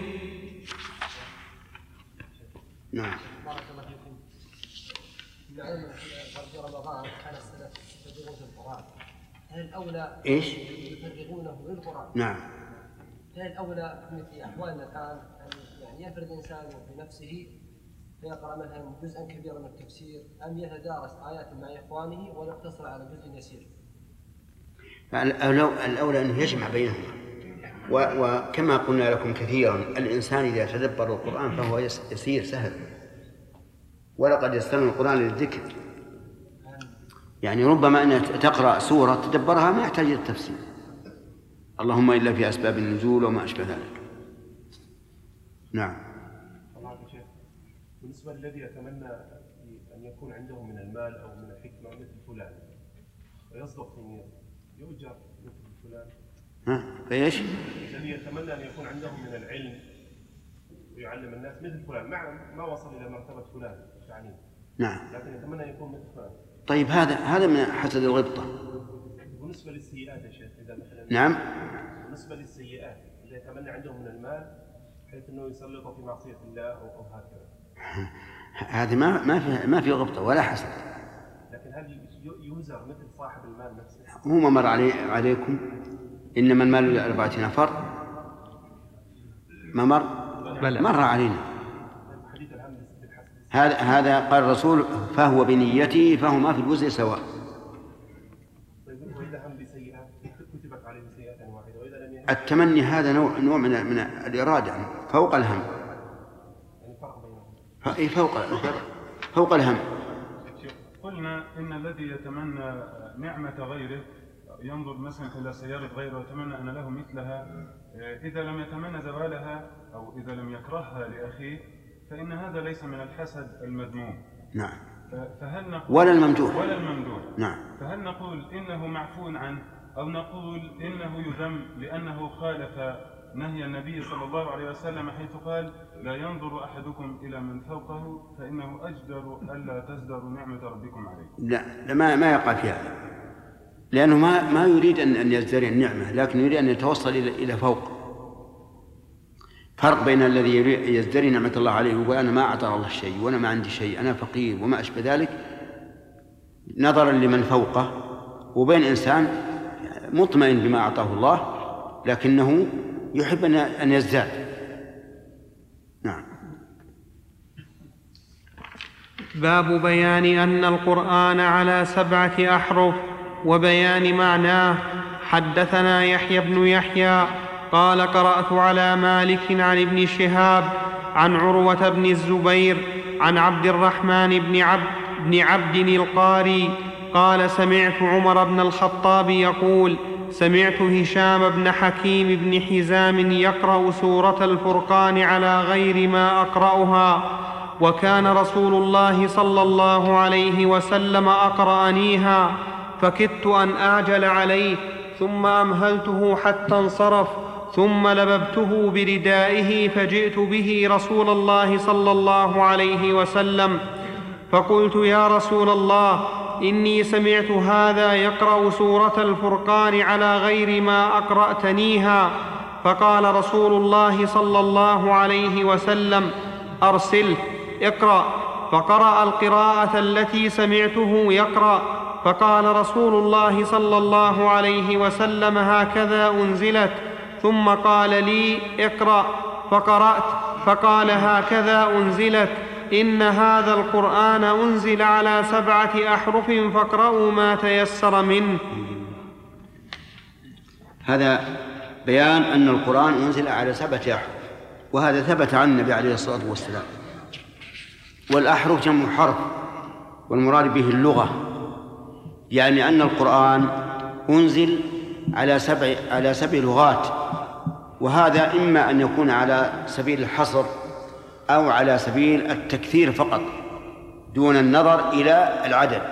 نعم.
بارك الله فيكم. العلم في رمضان كان السلف يفرغون في القرآن، هل الأولى
إيش؟
يفرغونه للقرآن؟
نعم.
هل الأولى في أحوالنا الآن يعني يفرد الإنسان بنفسه فيقرأ مثلا جزءا كبيرا من التفسير، أم يتدارس آيات مع إخوانه ويقتصر على جزء يسير؟
الأولى أنه يجمع بينهما، وكما قلنا لكم كثيرا الإنسان إذا تدبر القرآن فهو يسير سهل، ولقد يسرنا القرآن للذكر. يعني ربما أن تقرأ سورة تدبرها ما يحتاج إلى التفسير، اللهم إلا في أسباب النزول وما أشبه ذلك. نعم.
بالنسبة للذي يتمنى أن يكون عنده من المال أو من الحكمة مثل فلان ويصدق في نيته يؤجر مثل فلان.
ها فايش؟
الذي يتمنى أن يكون عنده من العلم ويعلم الناس مثل فلان، مع ما وصل إلى مرتبة فلان التعليم.
نعم.
لكن يتمنى أن يكون مثل فلان.
طيب هذا هذا من حسد الغبطة.
بالنسبة للسيئات يا شيخ إذا مثلا.
نعم.
بالنسبة للسيئات إذا يتمنى عنده من المال بحيث أنه يسلط في معصية الله أو أو هكذا.
هذه ما ما في ما في غبطة ولا حسد.
لكن هل يوزر مثل صاحب المال نفسه؟
هو ما مر علي عليكم إنما المال لأربعة نفر، ما مر؟ مر علينا. هذا هذا قال الرسول فهو بنيته فهو ما في الوزر سواء.
وإذا هم بسيئات كتبت عليه سيئة واحدة وإذا لم يهم.
التمني هذا نوع نوع من من الإرادة فوق الهم. يعني فوق فوق الهم.
قلنا إن الذي يتمنى نعمة غيره ينظر مثلا إلى سيارة غيره ويتمنى أن له مثلها، إذا لم يتمنى زوالها أو إذا لم يكرهها لأخيه فإن هذا ليس من الحسد المذموم.
نعم.
فهل نقول
ولا الممدوح.
ولا الممدوح.
نعم.
فهل نقول إنه معفو عنه أو نقول إنه يذم لأنه خالف نهي النبي صلى الله عليه وسلم حيث قال لا ينظر أحدكم إلى من فوقه فإنه أجدر ألا تزدروا نعمة ربكم عليكم.
لا ما ما يقع في هذا، لأنه ما ما يريد أن أن يزدري النعمة، لكن يريد أن يتوصل إلى إلى فوق. فرق بين الذي يزدري نعمة الله عليه ويقول أنا ما أعطى الله شيء وأنا ما عندي شيء أنا فقير وما أشبه ذلك نظرا لمن فوقه، وبين إنسان مطمئن بما أعطاه الله لكنه يحب أن يزداد. نعم.
باب بيان أن القرآن على سبعة أحرف وبيان معناه. حدثنا يحيى بن يحيى قال قرأت على مالك عن ابن شهاب عن عروة بن الزبير عن عبد الرحمن بن عبد, بن عبد القاري قال سمعت عمر بن الخطاب يقول سمعت هشام بن حكيم بن حزام يقرأ سورة الفرقان على غير ما أقرأها، وكان رسول الله صلى الله عليه وسلم أقرأنيها، فكدت أن أعجل عليه ثم أمهلته حتى انصرف، ثم لببته بردائه فجئت به رسول الله صلى الله عليه وسلم فقلت يا رسول الله إني سمعت هذا يقرأ سورة الفرقان على غير ما أقرأتنيها. فقال رسول الله صلى الله عليه وسلم أرسله اقرأ، فقرأ القراءة التي سمعته يقرأ، فقال رسول الله صلى الله عليه وسلم هكذا أنزلت، ثم قال لي اقرأ، فقرأت فقال هكذا أنزلت، إن هذا القرآن أنزل على سبعة أحرف فاقرأوا ما تيسر منه.
هذا بيان أن القرآن أنزل على سبعة أحرف، وهذا ثبت عن النبي عليه الصلاة والسلام. والأحرف جمع حرف، والمراد به اللغة، يعني أن القرآن أنزل على سبع على سبع لغات، وهذا إما أن يكون على سبيل الحصر أو على سبيل التكثير فقط دون النظر إلى العدد.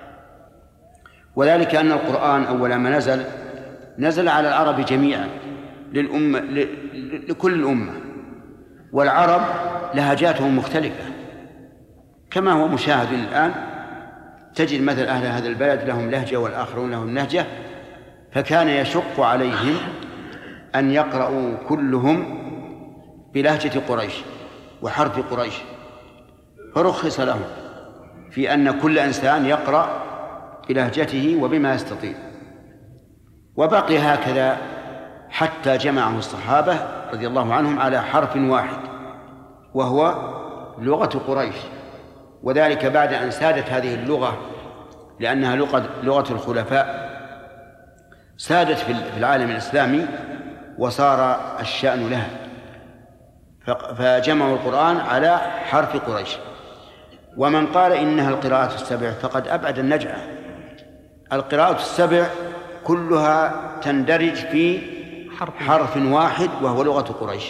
وذلك أن القرآن أول ما نزل نزل على العرب جميعا للأمة لكل الأمة، والعرب لهجاتهم مختلفة كما هو مشاهد الآن. تجد مثل أهل هذا البلد لهم لهجة والآخرون لهم لهجة، فكان يشق عليهم أن يقرأوا كلهم بلهجة قريش وحرف قريش، فرخص لهم في أن كل إنسان يقرأ بلهجته وبما يستطيع. وبقي هكذا حتى جمعه الصحابة رضي الله عنهم على حرف واحد وهو لغة قريش، وذلك بعد أن سادت هذه اللغة لأنها لغة الخلفاء، سادت في العالم الإسلامي وصار الشأن لها، فجمعوا القرآن على حرف قريش. ومن قال إنها القراءة السبع فقد أبعد النجعة. القراءة السبع كلها تندرج في حرف واحد وهو لغة قريش،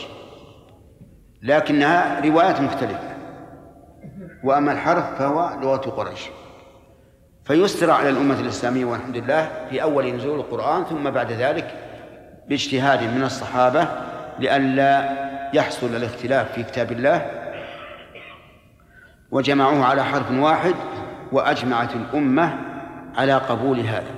لكنها روايات مختلفة، وأما الحرف فهو لغة قريش. فيسر على الأمة الإسلامية والحمد لله في أول نزول القرآن، ثم بعد ذلك باجتهاد من الصحابة لئلا يحصل الاختلاف في كتاب الله وجمعوه على حرف واحد، وأجمعت الأمة على قبول هذا،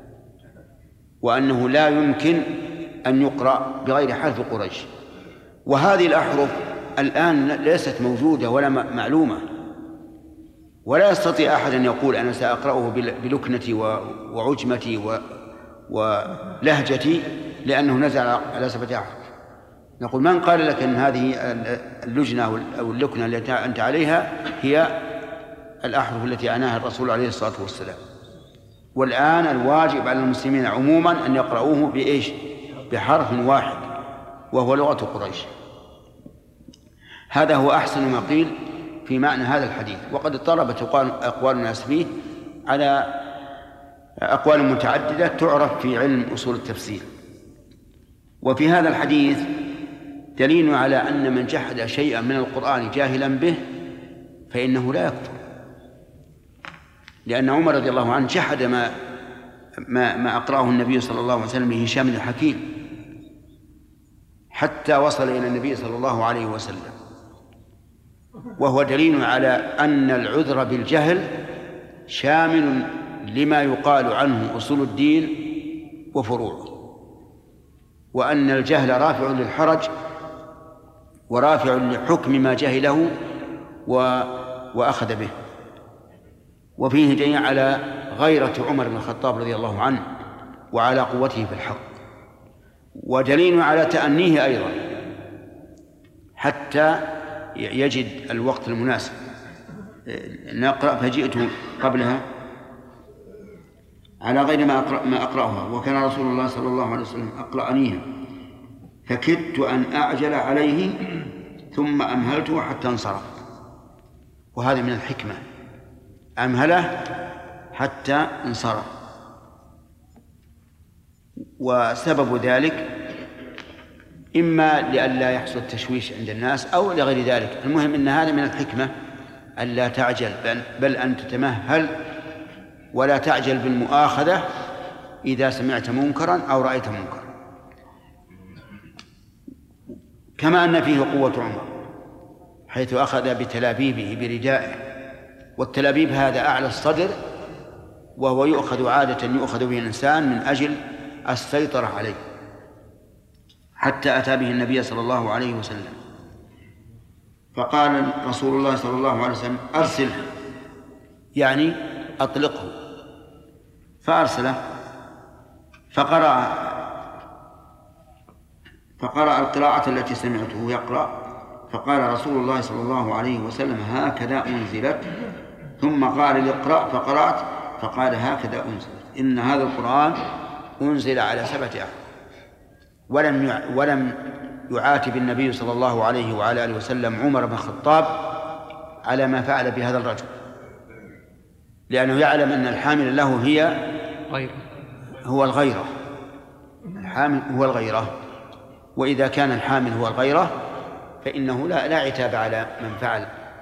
وأنه لا يمكن أن يقرأ بغير حرف قريش. وهذه الأحرف الآن ليست موجودة ولا معلومة، ولا يستطيع أحد أن يقول أنا سأقرأه بلكنتي وعجمتي ولهجتي لأنه نزل على سبعة أحرف. نقول من قال لك أن هذه اللجنة أو اللكنة التي أنت عليها هي الأحرف التي عناها الرسول عليه الصلاة والسلام؟ والآن الواجب على المسلمين عموما أن يقرؤوه بإيش؟ بحرف واحد وهو لغة قريش. هذا هو أحسن ما قيل في معنى هذا الحديث. وقد اضطربت أقوال الناس فيه على أقوال متعددة تعرف في علم أصول التفسير. وفي هذا الحديث دليل على أن من جحد شيئا من القرآن جاهلا به فإنه لا يكفر، لأن عمر رضي الله عنه جحد ما ما, ما أقرأه النبي صلى الله عليه وسلم لهشام بن حكيم حتى وصل إلى النبي صلى الله عليه وسلم، وهو دليل على أن العذر بالجهل شامل لما يقال عنه أصول الدين وفروعه، وأن الجهل رافع للحرج ورافع لحكم ما جهله وأخذ به. وفيه دليل على غيرة عمر بن الخطاب رضي الله عنه وعلى قوته في الحق، ودليل على تأنيه أيضا حتى يجد الوقت المناسب. نقرأ فجئت قبلها على غير ما أقرأ ما أقرأها، وكان رسول الله صلى الله عليه وسلم أقرأنيها فكدت أن أعجل عليه ثم أمهلته حتى انصرف. وهذا من الحكمة، أمهله حتى انصرف. وسبب ذلك إما لئلا يحصل تشويش عند الناس أو لغير ذلك. المهم أن هذا من الحكمة ألا تعجل، بل أن تتمهل ولا تعجل بالمؤاخذة إذا سمعت منكرا أو رأيت منكرا. كما أن فيه قوة عمر حيث أخذ بتلابيبه بردائه، والتلابيب هذا أعلى الصدر، وهو يؤخذ عادة يؤخذ به الإنسان من أجل السيطرة عليه، حتى أتى به النبي صلى الله عليه وسلم. فقال رسول الله صلى الله عليه وسلم أرسله، يعني أطلقه، فأرسله فقرأ فقرأ القراءة التي سمعته يقرأ، فقال رسول الله صلى الله عليه وسلم هكذا أنزلت، ثم قال لي اقرأ فقرأت، فقال هكذا أنزلت، إن هذا القرآن أنزل على سبعة أحرف. ولم ولم يعاتب النبي صلى الله عليه وعلى آله وسلم عمر بن الخطاب على ما فعل بهذا الرجل، لأنه يعلم أن الحامل له هي هو الغيرة، الحامل هو الغيرة، وإذا كان الحامل هو الغيرة فإنه لا, لا عتاب على من فعل.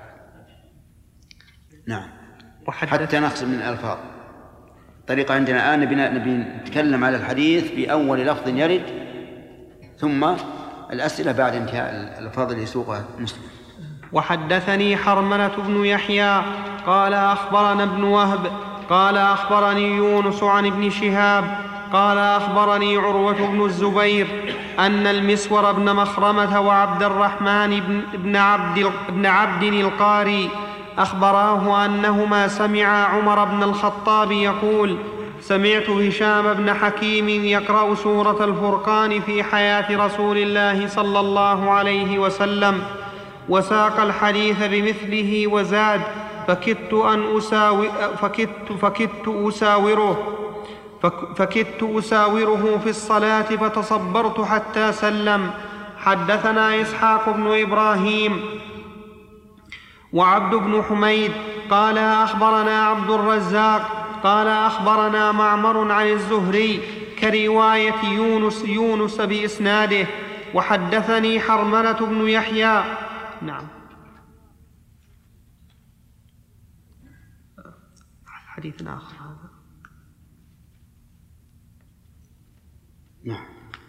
نعم. حتى نقسم من الألفاظ طريقة عندنا الآن نبي, نبي نتكلم على الحديث بأول لفظ يرد، ثم الأسئلة بعد انتهاء الألفاظ اللي يسوقها مسلم.
وحدثني حرملة بن يحيى قال أخبرنا ابن وهب قال أخبرني يونس عن ابن شهاب قال أخبرني عروة بن الزبير أن المسور بن مخرمة وعبد الرحمن بن عبد, بن عبد القاري أخبراه أنهما سمعا عمر بن الخطاب يقول سمعت هشام بن حكيم يقرأ سورة الفرقان في حياة رسول الله صلى الله عليه وسلم، وساق الحديث بمثله وزاد فكدت أن أساوي فكدت فكدت أساوره فكدت أساوره في الصلاة فتصبرت حتى سلم. حدثنا إسحاق بن إبراهيم وعبد بن حميد قال أخبرنا عبد الرزاق قال أخبرنا معمر عن الزهري كرواية يونس يونس بإسناده. وحدثني حرملة بن يحيى. نعم. حديث آخر هذا.
نعم.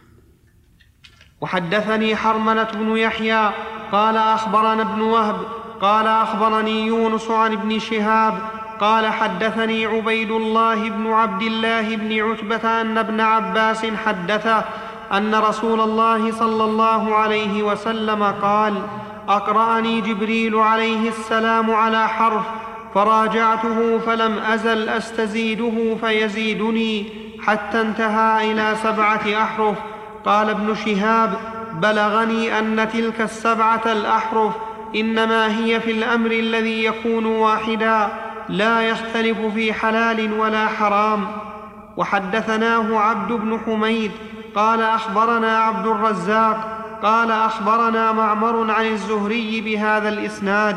وحدثني حرملة بن يحيى قال أخبرنا ابن وهب قال أخبرني يونس عن ابن شهاب قال حدثني عبيد الله بن عبد الله بن عتبة أن ابن عباس حدثه أن رسول الله صلى الله عليه وسلم قال أقرأني جبريل عليه السلام على حرف فراجعته فلم أزل أستزيده فيزيدني حتى انتهى إلى سبعة أحرف. قال ابن شهاب بلغني أن تلك السبعة الأحرف إنما هي في الأمر الذي يكون واحدا لا يختلف في حلال ولا حرام. وحدثناه عبد بن حميد قال أخبرنا عبد الرزاق قال أخبرنا معمر عن الزهري بهذا الإسناد.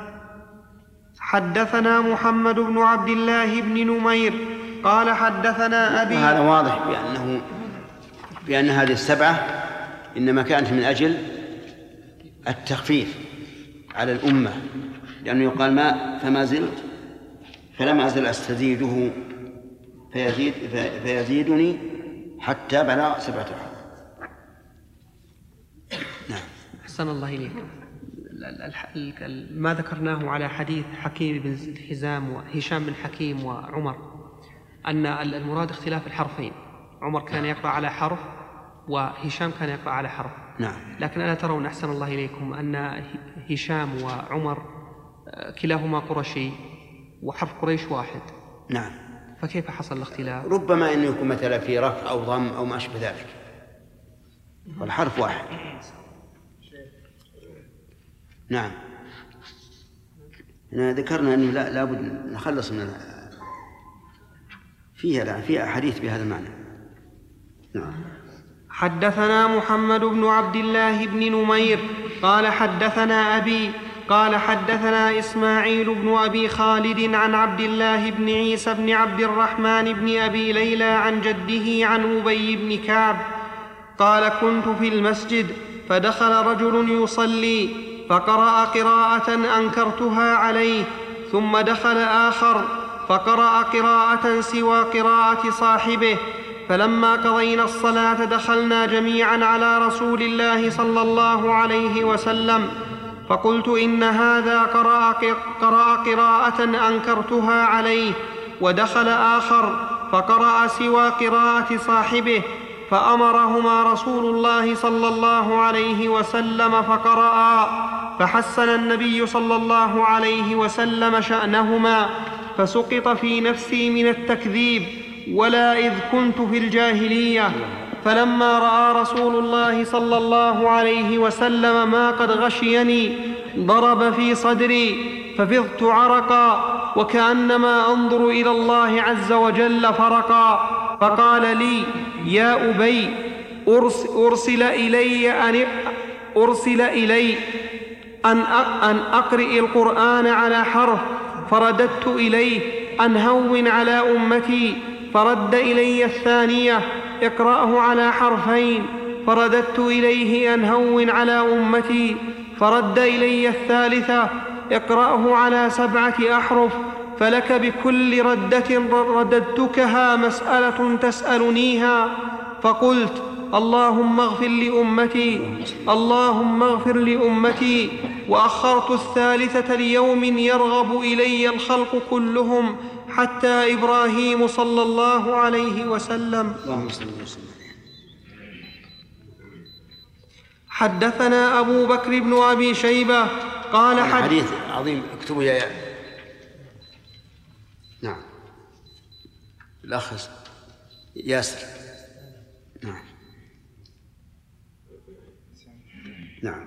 حدثنا محمد بن عبد الله بن نمير قال حدثنا أبي.
وهذا واضح بأنه بأن هذه السبعة إنما كانت من أجل التخفيف على الأمة، لأنه يقال ما فما زلت فلم أزل أستزيده فيزيد فيزيدني حتى بلغ سبعة أحرف.
أحسن الله إليك. ما ذكرناه على حديث حكيم بن حزام وهشام بن حكيم وعمر أن المراد اختلاف الحرفين، عمر كان يقرأ على حرف وهشام كان يقرأ على حرف.
نعم.
لكن ألا ترون أحسن الله إليكم أن هشام وعمر كلاهما قرشي وحرف قريش واحد؟
نعم.
فكيف حصل الاختلاف؟
ربما أنه يكون مثلا في رفع أو ضم أو ما أشبه ذلك، والحرف واحد. نعم. هنا ذكرنا أنه لا لابد نخلص من فيها لا فيها أحاديث بهذا المعنى. نعم.
حدثنا محمد بن عبد الله بن نمير قال حدثنا أبي قال حدثنا إسماعيل بن أبي خالد عن عبد الله بن عيسى بن عبد الرحمن بن أبي ليلى عن جده عن أبي بن كعب قال كنت في المسجد فدخل رجل يصلي فقرأ قراءة أنكرتها عليه، ثم دخل آخر فقرأ قراءة سوى قراءة صاحبه، فلما قضينا الصلاة دخلنا جميعا على رسول الله صلى الله عليه وسلم فقلت إن هذا قرأ, قرأ قراءة أنكرتها عليه، ودخل آخر فقرأ سوى قراءة صاحبه، فأمرهما رسول الله صلى الله عليه وسلم فقرأا، فحسن النبي صلى الله عليه وسلم شأنهما، فسقط في نفسي من التكذيب ولا إذ كنت في الجاهلية. فلما رأى رسول الله صلى الله عليه وسلم ما قد غشيني ضرب في صدري ففضت عرقا وكأنما أنظر إلى الله عز وجل فرقا، فقال لي يا أبي أرسل إلي أن أرسل إلي أن أقرئ القرآن على حرف، فرددت إليه أن هون على أمتي، فرد إلي الثانية اقرأه على حرفين، فرددت إليه أن هون على أمتي، فرد إلي الثالثة اقرأه على سبعة أحرف، فلك بكل ردة رددتكها مسألة تسألنيها. فقلت اللهم اغفر لأمتي اللهم اغفر لأمتي، وأخرت الثالثة ليوم يرغب إلي الخلق كلهم حتى إبراهيم صلى الله عليه وسلم. حدثنا أبو بكر بن أبي شيبة قال
حديث عظيم اكتبوا يا نعم الأخ ياسر. نعم نعم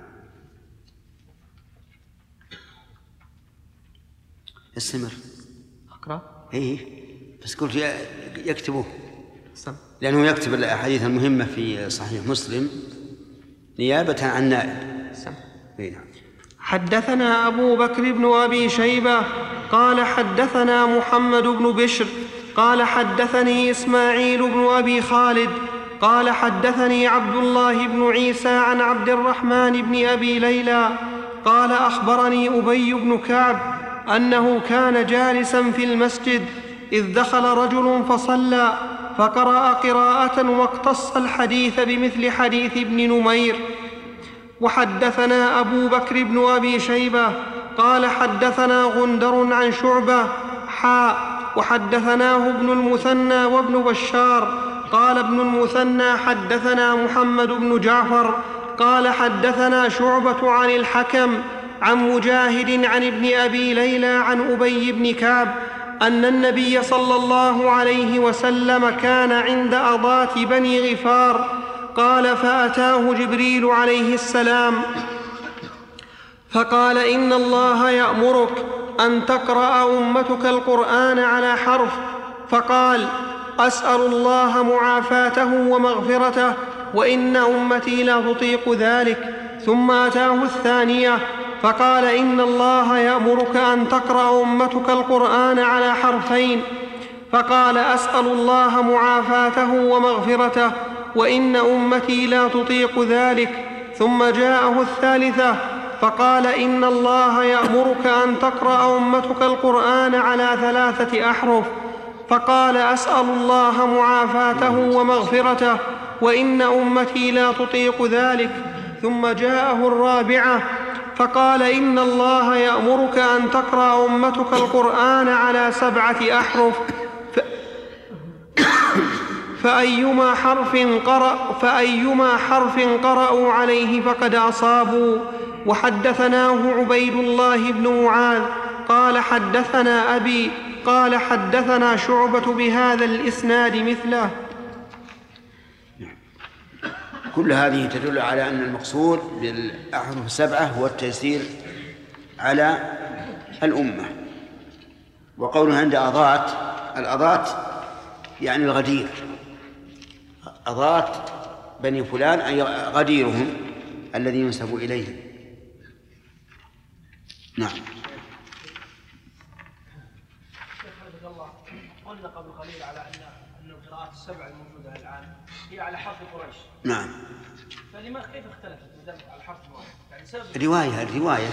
استمر
أقرأ.
إيه بس قلت يكتبوه
سم.
لأنه يكتب الأحاديث المهمة في صحيح مسلم نيابة عن نائب. إيه.
حدثنا أبو بكر بن أبي شيبة قال حدثنا محمد بن بشر قال حدثني إسماعيل بن أبي خالد قال حدثني عبد الله بن عيسى عن عبد الرحمن بن أبي ليلى قال أخبرني أبي بن كعب أنه كان جالسا في المسجد إذ دخل رجل فصلى فقرأ قراءة واقتص الحديث بمثل حديث ابن نمير. وحدثنا أبو بكر بن أبي شيبة قال حدثنا غندر عن شعبة حاء وحدثناه ابن المثنى وابن بشار قال ابن المثنى حدثنا محمد بن جعفر قال حدثنا شعبة عن الحكم عن مجاهد عن ابن أبي ليلى عن أبي بن كعب أن النبي صلى الله عليه وسلم كان عند أضاة بني غفار قال فأتاه جبريل عليه السلام فقال إن الله يأمرك أن تقرأ أمتك القرآن على حرف، فقال أسأل الله معافاته ومغفرته وإن أمتي لا تطيق ذلك. ثم أتاه الثانية فقال إن الله يأمرك أن تقرأ أمتك القرآن على حرفين، فقال أسأل الله معافاته ومغفرته وإن أمتي لا تطيق ذلك. ثم جاءه الثالثة فقال إن الله يأمرك أن تقرأ أمتك القرآن على ثلاثة أحرف، فقال أسأل الله معافاته ومغفرته وإن أمتي لا تطيق ذلك. ثم جاءه الرابعة فقال إن الله يأمرك أن تقرأ أمتك القرآن على سبعة أحرف ف... فأيما حرف قرأ فأيما حرف قرأوا عليه فقد أصابوا. وحدثناه عبيد الله بن معاذ قال حدثنا أبي قال حدثنا شعبة بهذا الإسناد مثله.
كل هذه تدل على أن المقصود بالأحرف السبعة هو التيسير على الأمة. وقوله عند أضات، الأضات يعني الغدير، أضات بني فلان أي غديرهم الذي ينسب إليهم. نعم.
قلنا قبل قليل على أن أن القراءات السبع الموجودة الآن هي على حرف قريش.
نعم.
فلما كيف اختلفت على حرف واحد؟ يعني سبب
الرواية الرواية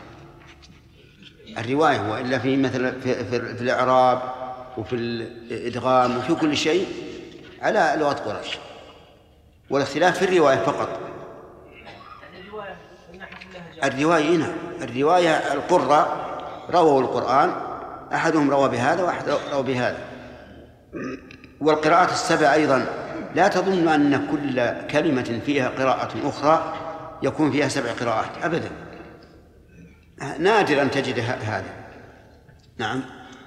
الرواية وإلا في مثل في, في, في الإعراب وفي الإدغام وفي كل شيء على لغة قريش، والاختلاف في الرواية فقط.
يعني الرواية من ناحية اللهجة.
الرواية هنا الرواية القراء رووا القرآن، أحدهم روى بهذا وأحد روى بهذا. والقراءات السبع أيضا لا تظن أن كل كلمة فيها قراءة أخرى يكون فيها سبع قراءات أبدا، نادر أن تجد هذا. نعم.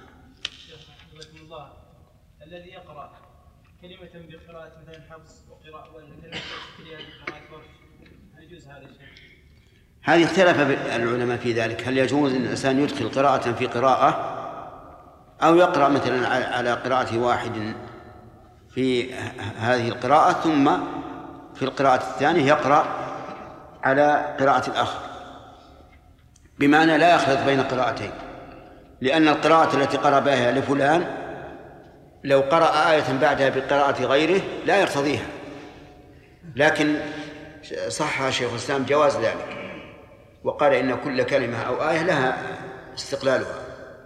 الله الذي يقرأ كلمة بقراءة مثلا حفص وقراءة ولا كلمة بقراءة ورش يجوز هذا الشيء؟
هذه اختلف العلماء في ذلك، هل يجوز أن الإنسان يدخل قراءة في قراءة أو يقرأ مثلا على قراءة واحد في هذه القراءة ثم في القراءة الثانية يقرأ على قراءة الآخر، بمعنى لا يخلط بين قراءتين، لأن القراءة التي قرأ بها لفلان لو قرأ آية بعدها بقراءة غيره لا يقتضيها، لكن صح شيخ الإسلام جواز ذلك، وقال إن كل كلمة أو آية لها استقلالها،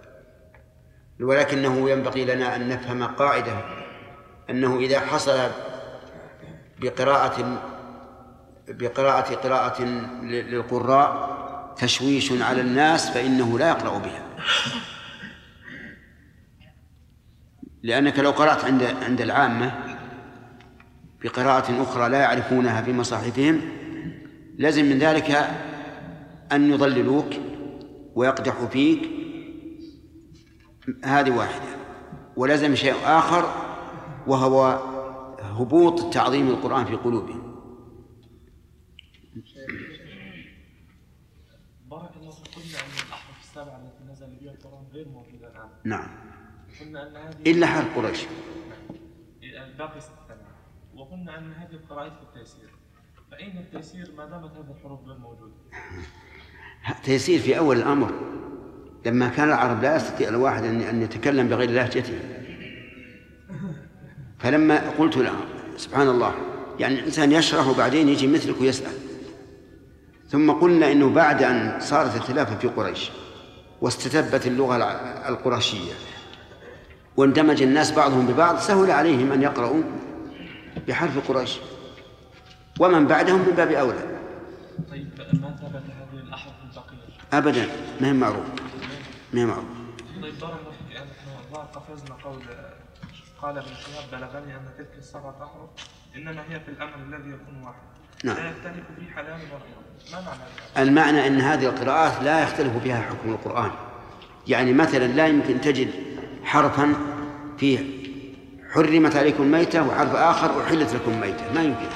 ولكنه ينبغي لنا أن نفهم قاعدة أنه إذا حصل بقراءة بقراءة قراءة للقراء تشويش على الناس فإنه لا يقرأ بها، لأنك لو قرأت عند عند العامة بقراءة أخرى لا يعرفونها في مصاحفهم لازم من ذلك أن يضللوك ويقدحوا فيك، هذه واحدة. ولازم شيء آخر وهو هبوط تعظيم القرآن في قلوبهم.
بارك الله فيك. قلنا أن الأحرف السبعة التي نزل بها القرآن غير موجودة الآن.
نعم.
قلنا أن هذه
إلا حرف قريش.
باقي ستة. وقلنا أن هذه القراءات في التيسير، فأين التيسير ما دامت هذه الحروف غير موجودة؟
تيسير في أول الأمر لما كان العرب لا يستطيع الواحد أن يتكلم بغير لهجته، فلما قلت له سبحان الله يعني الإنسان يشرح وبعدين يجي مثلك ويسأل، ثم قلنا إنه بعد أن صارت الخلافة في قريش واستتبت اللغة القرشية واندمج الناس بعضهم ببعض سهل عليهم أن يقرأوا بحرف قريش، ومن بعدهم من باب أولى.
طيب ما ثبت هذه الأحرف البقية؟
أبدا ما هي معروف ما هي معروف.
طيب بارك الله فيك. نحن الله قفزنا قول قال ابن شهاب بلغني أن تلك السبعة أحرف إنما هي في الأمر الذي يكون واحد.
نعم.
لا يختلف فيه حلال وحرام. ما معنى
هذا؟ المعنى أن هذه القراءات لا يختلف فيها حكم القرآن، يعني مثلا لا يمكن تجد حرفا فيه حرمت عليكم الميتة وحرف آخر أحلت لكم الميتة، ما يمكن.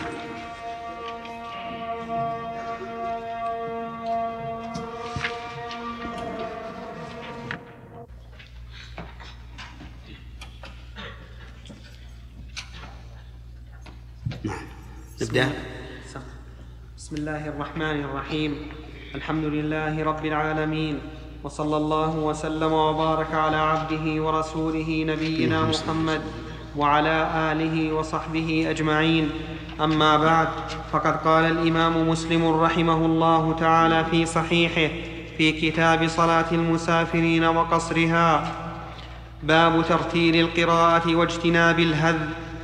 نبدأ.
بسم الله الرحمن الرحيم. الحمد لله رب العالمين، وصلى الله وسلم وبارك على عبده ورسوله نبينا محمد وعلى آله وصحبه أجمعين. أما بعد، فقد قال الإمام مسلم رحمه الله تعالى في صحيحه في كتاب صلاة المسافرين وقصرها: باب ترتيل القراءة واجتناب الهذ.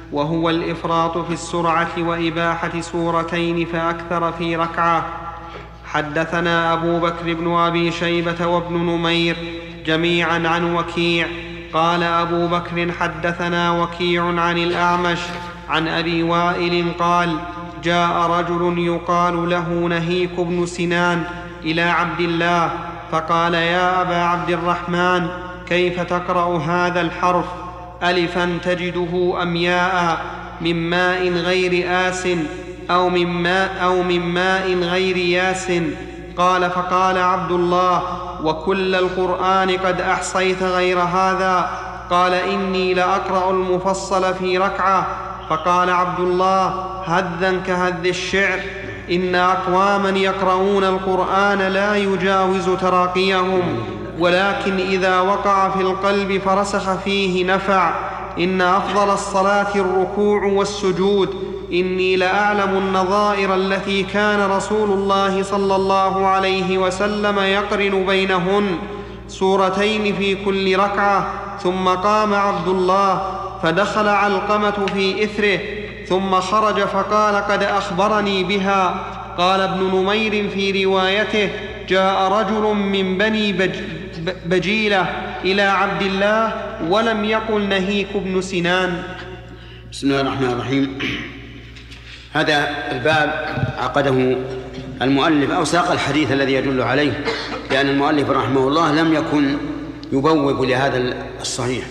وهو الإفراط في السرعة وإباحة سورتين فأكثر في ركعة. حدثنا أبو بكر بن أبي شيبة وابن نمير جميعا عن وكيع قال أبو بكر حدثنا وكيع عن الأعمش عن أبي وائل قال جاء رجل يقال له نهيك بن سنان إلى عبد الله فقال يا أبا عبد الرحمن كيف تقرأ هذا الحرف ألفا تجده أم ياء من ماء غير آس أو من ماء, أو من ماء غير ياس؟ قال فقال عبد الله وكل القرآن قد أحصيت غير هذا؟ قال إني لأقرأ المفصل في ركعة. فقال عبد الله هذا كهذ الشعر إن أقواما يقرؤون القرآن لا يجاوز تراقيهم ولكن إذا وقع في القلب فرسخ فيه نفع. إن أفضل الصلاة الركوع والسجود. إني لأعلم النظائر التي كان رسول الله صلى الله عليه وسلم يقرن بينهن سورتين في كل ركعة. ثم قام عبد الله فدخل علقمة في إثره ثم خرج فقال قد أخبرني بها. قال ابن نمير في روايته جاء رجل من بني بج بجيلة إلى عبد الله ولم يقل نهيك بن سنان.
بسم الله الرحمن الرحيم. هذا الباب عقده المؤلف أو ساق الحديث الذي يدل عليه، لأن المؤلف رحمه الله لم يكن يبوب لهذا الصحيح.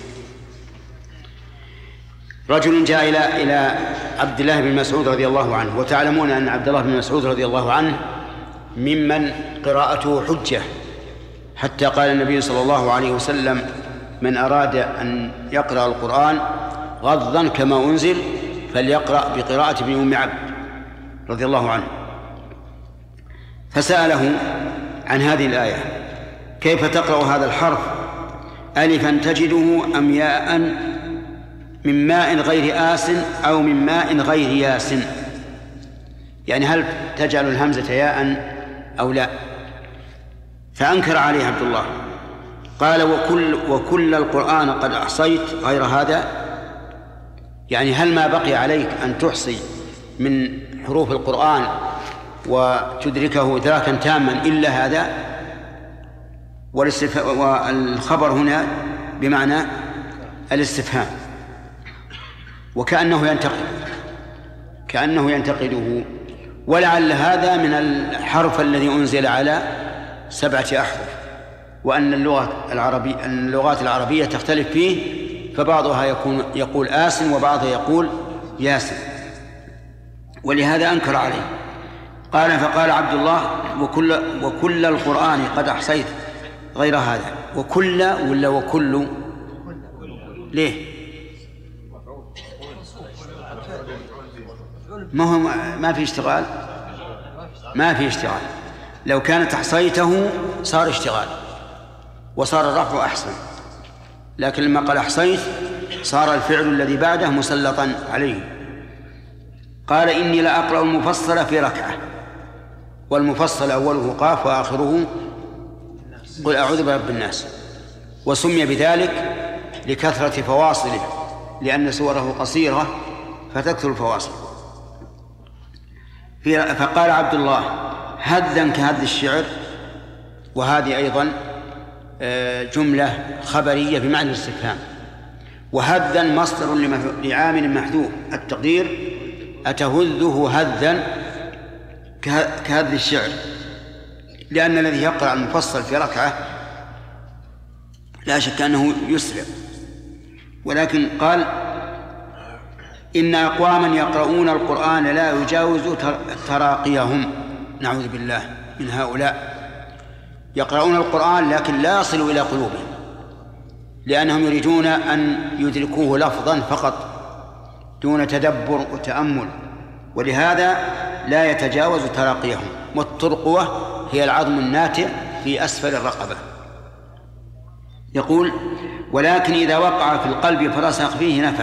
رجل جاء إلى إلى عبد الله بن مسعود رضي الله عنه، وتعلمون أن عبد الله بن مسعود رضي الله عنه ممن قراءته حجة، حتى قال النبي صلى الله عليه وسلم من أراد أن يقرأ القرآن غضا كما أنزل فليقرأ بقراءة ابن أم عبد رضي الله عنه. فسأله عن هذه الآية كيف تقرأ هذا الحرف ألفا تجده أم ياء من ماء غير آس أو من ماء غير ياس، يعني هل تجعل الهمزة ياء أو لا؟ فأنكر عليه عبد الله قال وكل, وكل القرآن قد أحصيت غير هذا، يعني هل ما بقي عليك أن تحصي من حروف القرآن وتدركه إدراكا تاما إلا هذا؟ والخبر هنا بمعنى الاستفهام، وكأنه ينتقد كأنه ينتقده، ولعل هذا من الحرف الذي أنزل على سبعة أحرف، وأن اللغة العربية اللغات العربية تختلف فيه، فبعضها يكون يقول آس وبعضها يقول ياس، ولهذا أنكر عليه. قال فقال عبد الله وكل, وكل القرآن قد أحصيت غير هذا. وكل ولا وكل؟ ليه؟ ما هو ما في اشتغال ما في اشتغال لو كانت أحصيته صار اشتغال وصار الرفع أحسن، لكن لما قال أحصيت صار الفعل الذي بعده مسلطا عليه. قال إني لأقرأ المفصل في ركعة، والمفصل أوله قاف وآخره قل أعوذ برب الناس، وسمي بذلك لكثرة فواصله، لأن سوره قصيرة فتكثر الفواصل. فقال عبد الله هذا كهذا الشعر، وهذه أيضا جملة خبرية بمعنى الاستفهام. وهذا مصدر لعامل محذوف، التقدير أتهذه هذا كهذا الشعر، لأن الذي يقرأ المفصل في ركعة لا شك أنه يسرع. ولكن قال إن أقواما يقرؤون القرآن لا يجاوز تراقيهم، نعوذ بالله من هؤلاء، يقرؤون القرآن لكن لا يصل إلى قلوبهم، لأنهم يريدون أن يدركوه لفظا فقط دون تدبر وتأمل، ولهذا لا يتجاوز تراقيهم. والترقوة هي العظم الناتئ في أسفل الرقبة. يقول ولكن إذا وقع في القلب فرسخ فيه نفع،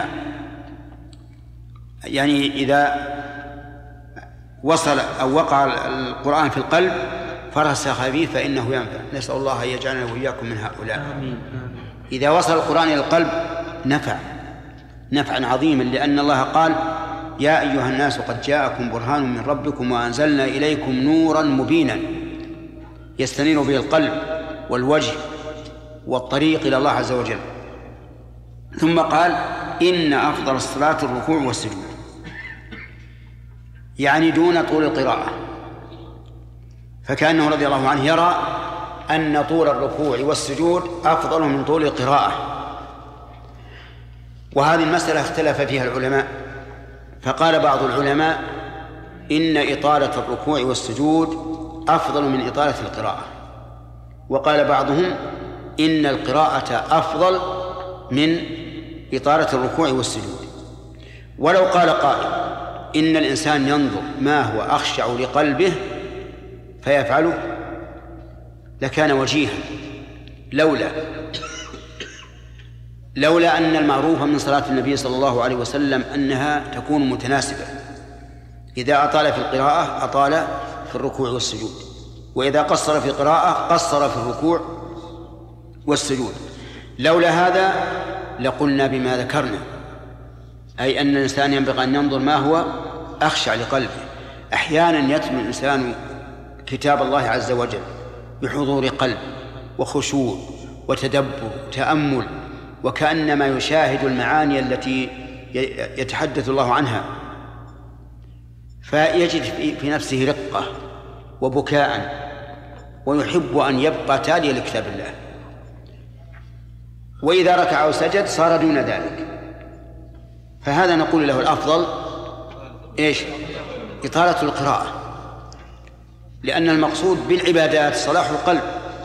يعني إذا وصل أو وقع القرآن في القلب فرسخ فيه فإنه ينفع. نسأل الله أن يجعلنا وإياكم من هؤلاء. إذا وصل القرآن إلى القلب نفع، نفعا عظيما، لأن الله قال يا أيها الناس قد جاءكم برهان من ربكم وأنزلنا إليكم نورا مبينا يستنير به القلب والوجه والطريق إلى الله عز وجل. ثم قال إن أفضل الصلاة الركوع والسجود، يعني دون طول القراءة، فكأنه رضي الله عنه يرى أن طول الركوع والسجود أفضل من طول القراءة. وهذه المسألة اختلف فيها العلماء، فقال بعض العلماء إن إطالة الركوع والسجود أفضل من إطالة القراءة، وقال بعضهم إن القراءة أفضل من إطالة الركوع والسجود. ولو قال قائل إن الإنسان ينظر ما هو أخشع لقلبه فيفعله لكان وجيها، لولا لولا أن المعروف من صلاة النبي صلى الله عليه وسلم أنها تكون متناسبة، إذا أطال في القراءة أطال في الركوع والسجود، وإذا قصر في القراءة قصر في الركوع والسجود. لولا هذا لقلنا بما ذكرنا، أي أن الإنسان ينبغي أن ينظر ما هو أخشع لقلبه. أحيانا يتلو الإنسان كتاب الله عز وجل بحضور قلب وخشوع وتدبر وتأمل، وكأنما يشاهد المعاني التي يتحدث الله عنها، فيجد في نفسه رقة وبكاء ويحب أن يبقى تاليا لكتاب الله. وإذا ركع أو سجد صار دون ذلك، فهذا نقول له الأفضل إيش؟ إطالة القراءة، لأن المقصود بالعبادات صلاح القلب،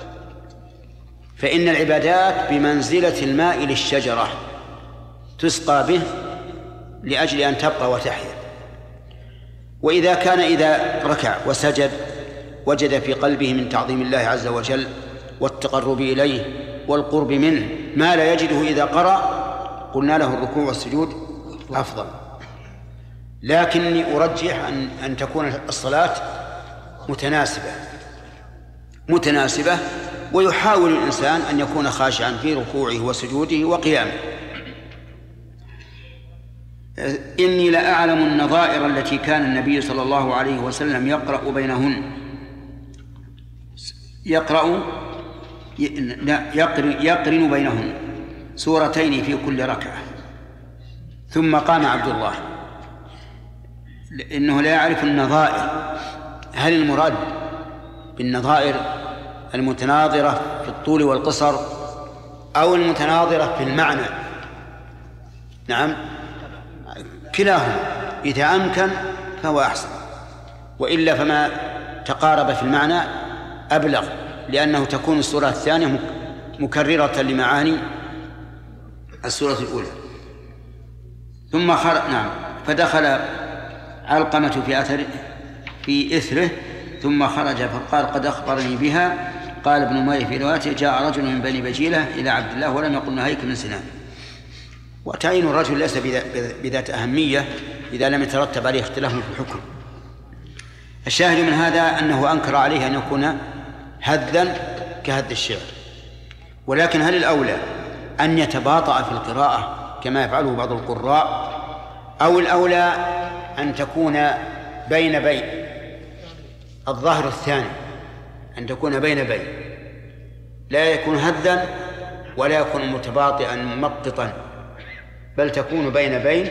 فإن العبادات بمنزلة الماء للشجرة تسقى به لأجل أن تبقى وتحيا. وإذا كان إذا ركع وسجد وجد في قلبه من تعظيم الله عز وجل والتقرب إليه والقرب منه ما لا يجده إذا قرأ، قلنا له الركوع والسجود أفضل. لكني أرجح أن, أن تكون الصلاة متناسبة متناسبة ويحاول الإنسان أن يكون خاشعا في ركوعه وسجوده وقيامه. إني لأعلم النظائر التي كان النبي صلى الله عليه وسلم يقرأ بينهن، يقرأ يقرن بينهن سورتين في كل ركعة. ثم قام عبد الله إنه لا يعرف النظائر، هل المراد بالنظائر المتناظرة في الطول والقصر أو المتناظرة في المعنى؟ نعم، كلاهما إذا أمكن فهو أحسن، وإلا فما تقارب في المعنى أبلغ، لأنه تكون السورة الثانية مكررة لمعاني السورة الأولى. ثم خرج نعم فدخل علقمة في أثر في إثره ثم خرج فقال قد أخبرني بها. قال ابن مالك في روايته جاء رجل من بني بجيلة إلى عبد الله ولم يقل نهيك من سنان. وتعيين الرجل ليس بذات أهمية إذا لم يترتب عليه اختلاف في الحكم. الشاهد من هذا أنه أنكر عليه أن يكون هذا كهذ الشعر، ولكن هل الأولى أن يتباطأ في القراءة كما يفعله بعض القراء، أو الأولى أن تكون بين بين؟ الظاهر الثاني، أن تكون بين بين، لا يكون هذا ولا يكون متباطئا ممططا، بل تكون بين بين.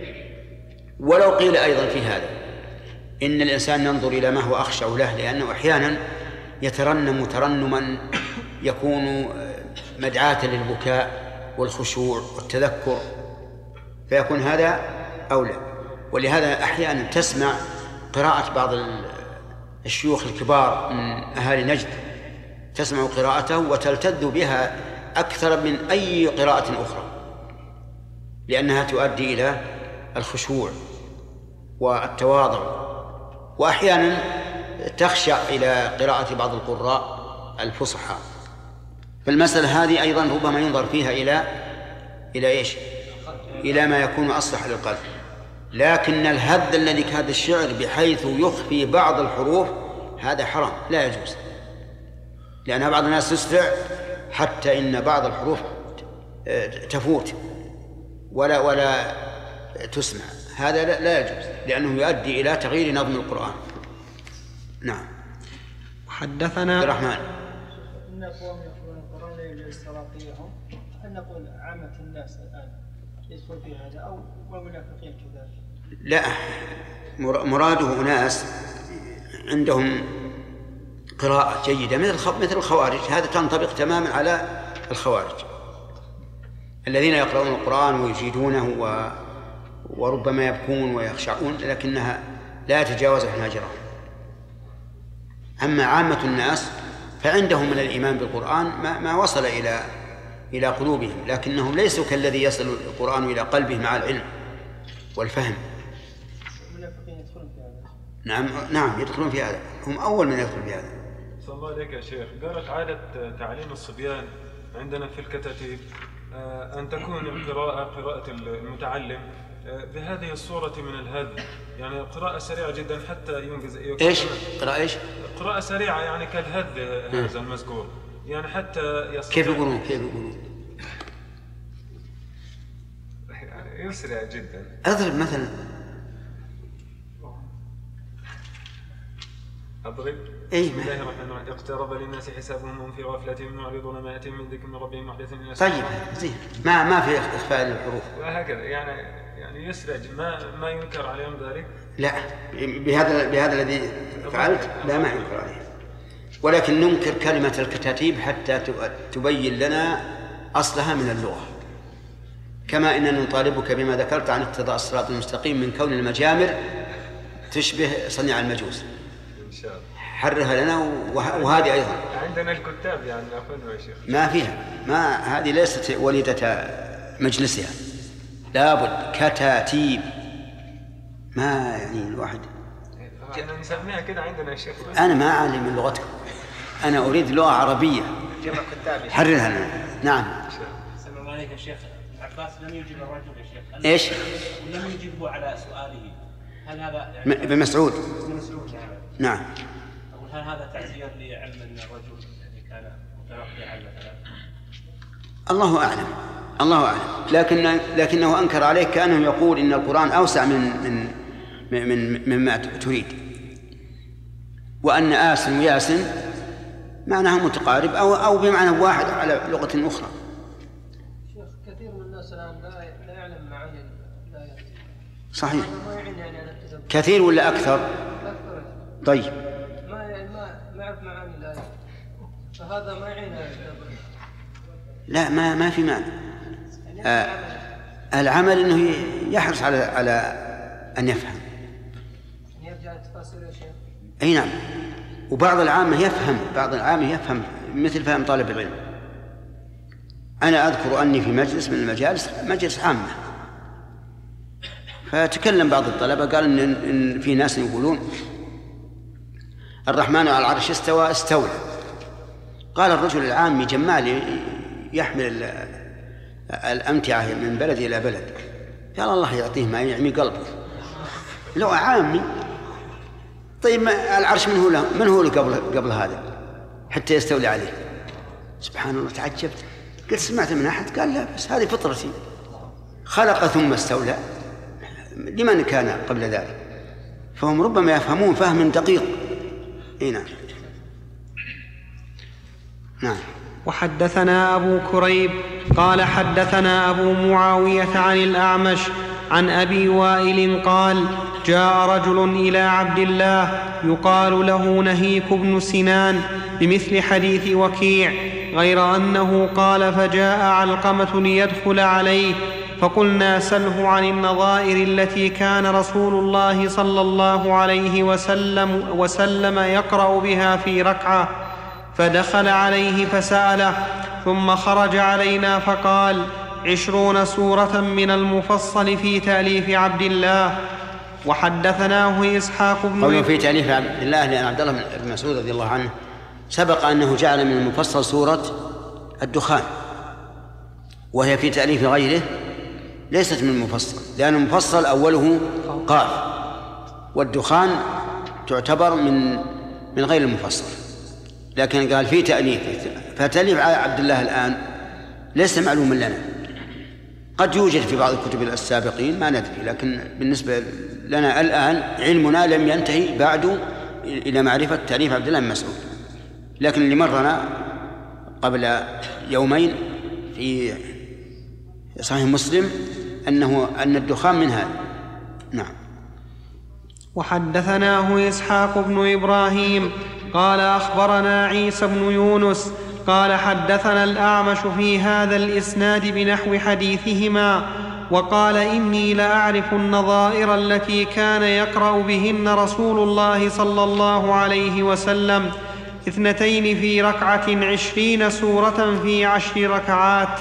ولو قيل أيضا في هذا إن الإنسان ينظر إلى ما هو أخشع له، لأنه أحيانا يترنم ترنما يكون مدعاة للبكاء والخشوع والتذكر، فيكون هذا أولى. ولهذا أحيانا تسمع قراءة بعض الشيوخ الكبار من أهالي نجد، تسمع قراءته وتلتذ بها أكثر من أي قراءة أخرى، لأنها تؤدي إلى الخشوع والتواضع. وأحيانا تخشع إلى قراءة بعض القراء الفصحى. فالمسألة هذه أيضا ربما ينظر فيها إلى إلى إيش؟ إلى ما يكون أصلح للقلب. لكن الهذ الذي كهذا الشعر بحيث يخفي بعض الحروف هذا حرام، لا يجوز، لأن بعض الناس تسرع حتى إن بعض الحروف تفوت ولا ولا تسمع، هذا لا يجوز، لأنه يؤدي إلى تغيير نظم القرآن. نعم.
حدثنا
الرحمن إن قوم يقرؤون القرآن لا يجوز تراقيهم، هل نقول عامة الناس الآن يدخل في هذا أو والمنافقين كذلك؟
لا، مراده أناس عندهم قراءة جيدة مثل مثل الخوارج، هذا تنطبق تماما على الخوارج الذين يقرؤون القرآن ويجيدونه و... وربما يبكون ويخشعون لكنها لا يتجاوز حناجرهم. أما عامة الناس فعندهم من الإيمان بالقرآن ما, ما وصل إلى إلى قلوبهم، لكنهم ليسوا كالذي يصل القرآن إلى قلبه مع العلم والفهم.
المنافقين يدخلون في هذا؟
نعم نعم يدخلون في هذا، هم أول من يدخل في هذا.
صلى الله عليك يا شيخ. قالت عادة تعليم الصبيان عندنا في الكتاتيب أن تكون القراءة قراءة المتعلم بهذه الصورة من الهذ، يعني قراءة سريعة جدا حتى ينجز.
إيش؟ قراءة إيش؟
قراءة سريعة يعني كالهذ هذا المذكور، يعني حتى يستطيع.
كيف يقولون؟ كيف يقولون؟
يعني يسرع جدا.
أضرب مثلا.
أضرب.
إيه؟
بسم الله الرحمن الرحيم. اقترب للناس حسابهم وهم في غفلة معرضون ما يأتيهم من ذكر من ربهم محدث.
طيب زين، ما ما في إخفاء للحروف.
وهكذا يعني يعني يسرع، ما ما ينكر عليهم ذلك.
لا، بهذا بهذا الذي فعلت لا ما ينكر عليه، ولكن ننكر كلمة الكتاتيب حتى تبين لنا أصلها من اللغة، كما إننا نطالبك بما ذكرت عن اقتضاء الصراط المستقيم من كون المجامر تشبه صنيع المجوس.
إن شاء الله.
حرها لنا وهذه أيضا.
عندنا الكتاب يعني أخذنا يا شيخ.
ما فيها، ما هذه ليست وليدة مجلسها، لابد كتاتيب، ما يعني الواحد.
أنا نسميها كده عندنا يا شيخ.
أنا ما أعلم من لغتكم، أنا أريد لغة عربية. حررها لنا. نعم.
سلام الله عليك يا شيخ. العباس لم يجب الرجل يا شيخ.
إيش؟
لم يجبه على سؤاله. هل هذا
يعني ابن مسعود؟
ابن مسعود
نعم.
أقول هل هذا تعزير لعلم أن الرجل يعني كان متنقعا مثلا؟
الله أعلم، الله أعلم، لكن لكنه أنكر عليه كأنه يقول إن القرآن أوسع من من من مما تريد، وأن آس وياس معناه متقارب أو أو بمعنى واحد على لغة أخرى.
شيخ كثير من الناس الآن لا لا يعلم معاني الآيات.
صحيح.
ما يعين يعني على التدبر.
كثير ولا أكثر؟
أكثر.
طيب.
ما يعني ما ما يعرف معاني الآيات، فهذا ما يعين على التدبر.
لا ما ما في معنى. آه العمل إنه يحرص على على أن يفهم.
يرجع التفاسير يا شيخ.
أي نعم. وبعض العامة يفهم، بعض العامة يفهم مثل فهم طالب العلم. أنا أذكر أني في مجلس من المجالس، مجلس عامة، فتكلم بعض الطلبة قال إن, إن في ناس يقولون الرحمن على العرش استوى استولى. قال الرجل العامي جمال يحمل الأمتعة من بلد إلى بلد، قال الله يعطيه ما يعمي قلبه، لو عامي. طيب العرش من هو له من هو قبل قبل هذا حتى يستولي عليه؟ سبحان الله، تعجبت، قلت سمعت من أحد قال لا بس هذه فطرتي، خلق ثم استولى، لمن كان قبل ذلك؟ فهم ربما يفهمون فهم دقيق. اي نعم. نعم.
وحدثنا أبو كريب قال حدثنا أبو معاوية عن الأعمش عن أبي وائل قال جاء رجل إلى عبد الله يقال له نهيك بن سنان بمثل حديث وكيع، غير أنه قال فجاء علقمة ليدخل عليه فقلنا سله عن النظائر التي كان رسول الله صلى الله عليه وسلم, وسلم يقرأ بها في ركعة، فدخل عليه فسأله ثم خرج علينا فقال عشرون سورة من المفصل في تأليف عبد الله. وحدثناه إسحاق بن
قوله في تأليف عبد الله، لأن عبد الله بن مسعود رضي الله عنه سبق أنه جعل من المفصل سورة الدخان، وهي في تأليف غيره ليست من المفصل، لأن المفصل أوله قاف، والدخان تعتبر من من غير المفصل، لكن قال في تأليف، فتأليف عبد الله الآن ليس معلوما لنا، قد يوجد في بعض الكتب السابقين ما ندري، لكن بالنسبة لنا الآن علمنا لم ينتهي بعد إلى معرفة تعريف عبد الله بن مسعود. لكن اللي مرنا قبل يومين في صحيح مسلم أنه أن الدخان من هذا. نعم.
وحدثناه إسحاق بن إبراهيم قال أخبرنا عيسى بن يونس قال حدثنا الأعمش في هذا الإسناد بنحو حديثهما، وقال إني لأعرف النظائر التي كان يقرأ بهن رسول الله صلى الله عليه وسلم، اثنتين في ركعة عشرين سورة في عشر ركعات.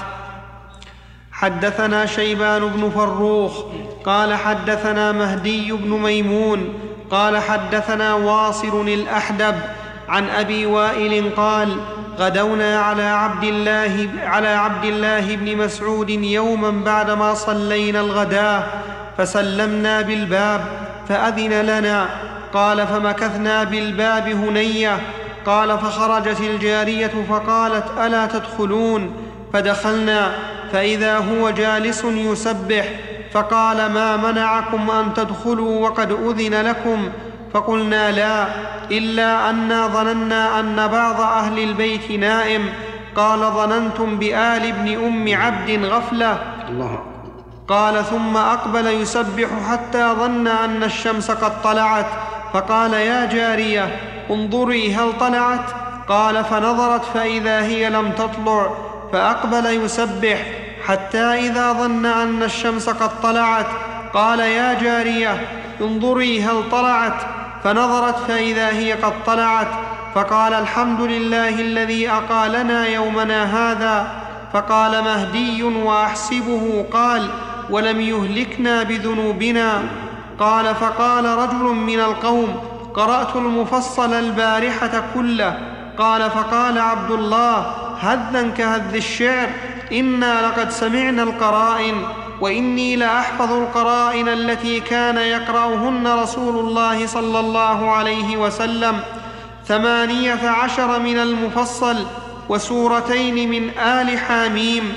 حدثنا شيبان بن فروخ قال حدثنا مهدي بن ميمون قال حدثنا واصل الأحدب عن أبي وائل قال غدونا على عبد الله على عبد الله بن مسعود يوما بعدما صلينا الغداء فسلمنا بالباب فأذن لنا، قال فمكثنا بالباب هنية، قال فخرجت الجارية فقالت ألا تدخلون؟ فدخلنا فإذا هو جالس يسبح، فقال ما منعكم أن تدخلوا وقد أذن لكم؟ فقلنا لا، إلا أنا ظننا أن بعض أهل البيت نائم. قال ظننتم بآل ابن أم عبد غفلة.
الله.
قال ثم أقبل يسبح حتى ظن أن الشمس قد طلعت، فقال يا جارية انظري هل طلعت؟ قال فنظرت فإذا هي لم تطلع، فأقبل يسبح حتى إذا ظن أن الشمس قد طلعت قال يا جارية انظري هل طلعت؟ فنظرت فإذا هي قد طلعت، فقال الحمد لله الذي أقالنا يومنا هذا. فقال مهدي وأحسبه قال ولم يهلكنا بذنوبنا. قال فقال رجل من القوم قرأت المفصل البارحة كله. قال فقال عبد الله هذا كهذ الشعر، إنا لقد سمعنا القرائن، وإني لأحفظ القرائن التي كان يقرأهن رسول الله صلى الله عليه وسلم، ثمانية عشر من المفصل وسورتين من آل حاميم.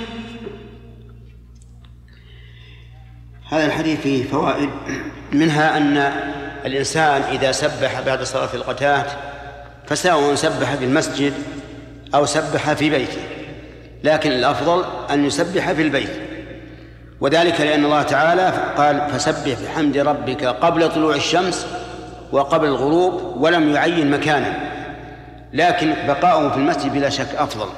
هذا الحديث فيه فوائد، منها أن الإنسان إذا سبح بعد صلاة الغداة فسواء سبح في المسجد أو سبح في بيته، لكن الأفضل أن يسبح في البيت، وذلك لأن الله تعالى قال فسبح بحمد ربك قبل طلوع الشمس وقبل الغروب، ولم يعين مكانا، لكن بقاؤه في المسجد بلا شك أفضل.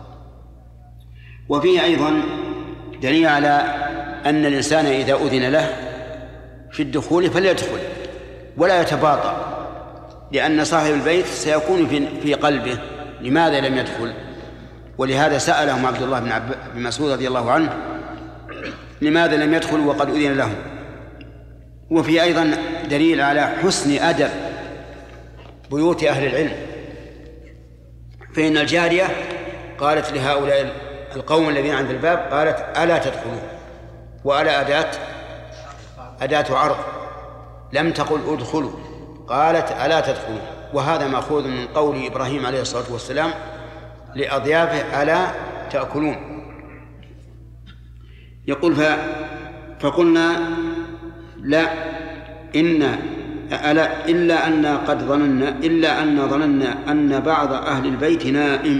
وفيه أيضا دليل على أن الإنسان إذا أذن له في الدخول فليدخل ولا يتباطأ، لأن صاحب البيت سيكون في قلبه لماذا لم يدخل، ولهذا سألهم عبد الله بن مسعود رضي الله عنه لماذا لم يدخل وقد أذن له. وفي أيضا دليل على حسن أدب بيوت أهل العلم، فإن الجارية قالت لهؤلاء القوم الذين عند الباب قالت ألا تدخلون، وألا أداة أداة عرض، لم تقل ادخلوا، قالت ألا تدخلون، وهذا مأخوذ من قول إبراهيم عليه الصلاة والسلام لأضيافه ألا تأكلون. يقول فقلنا لا إن ألا إلا أن قد ظننا إلا أن ظننا أن بعض أهل البيت نائم.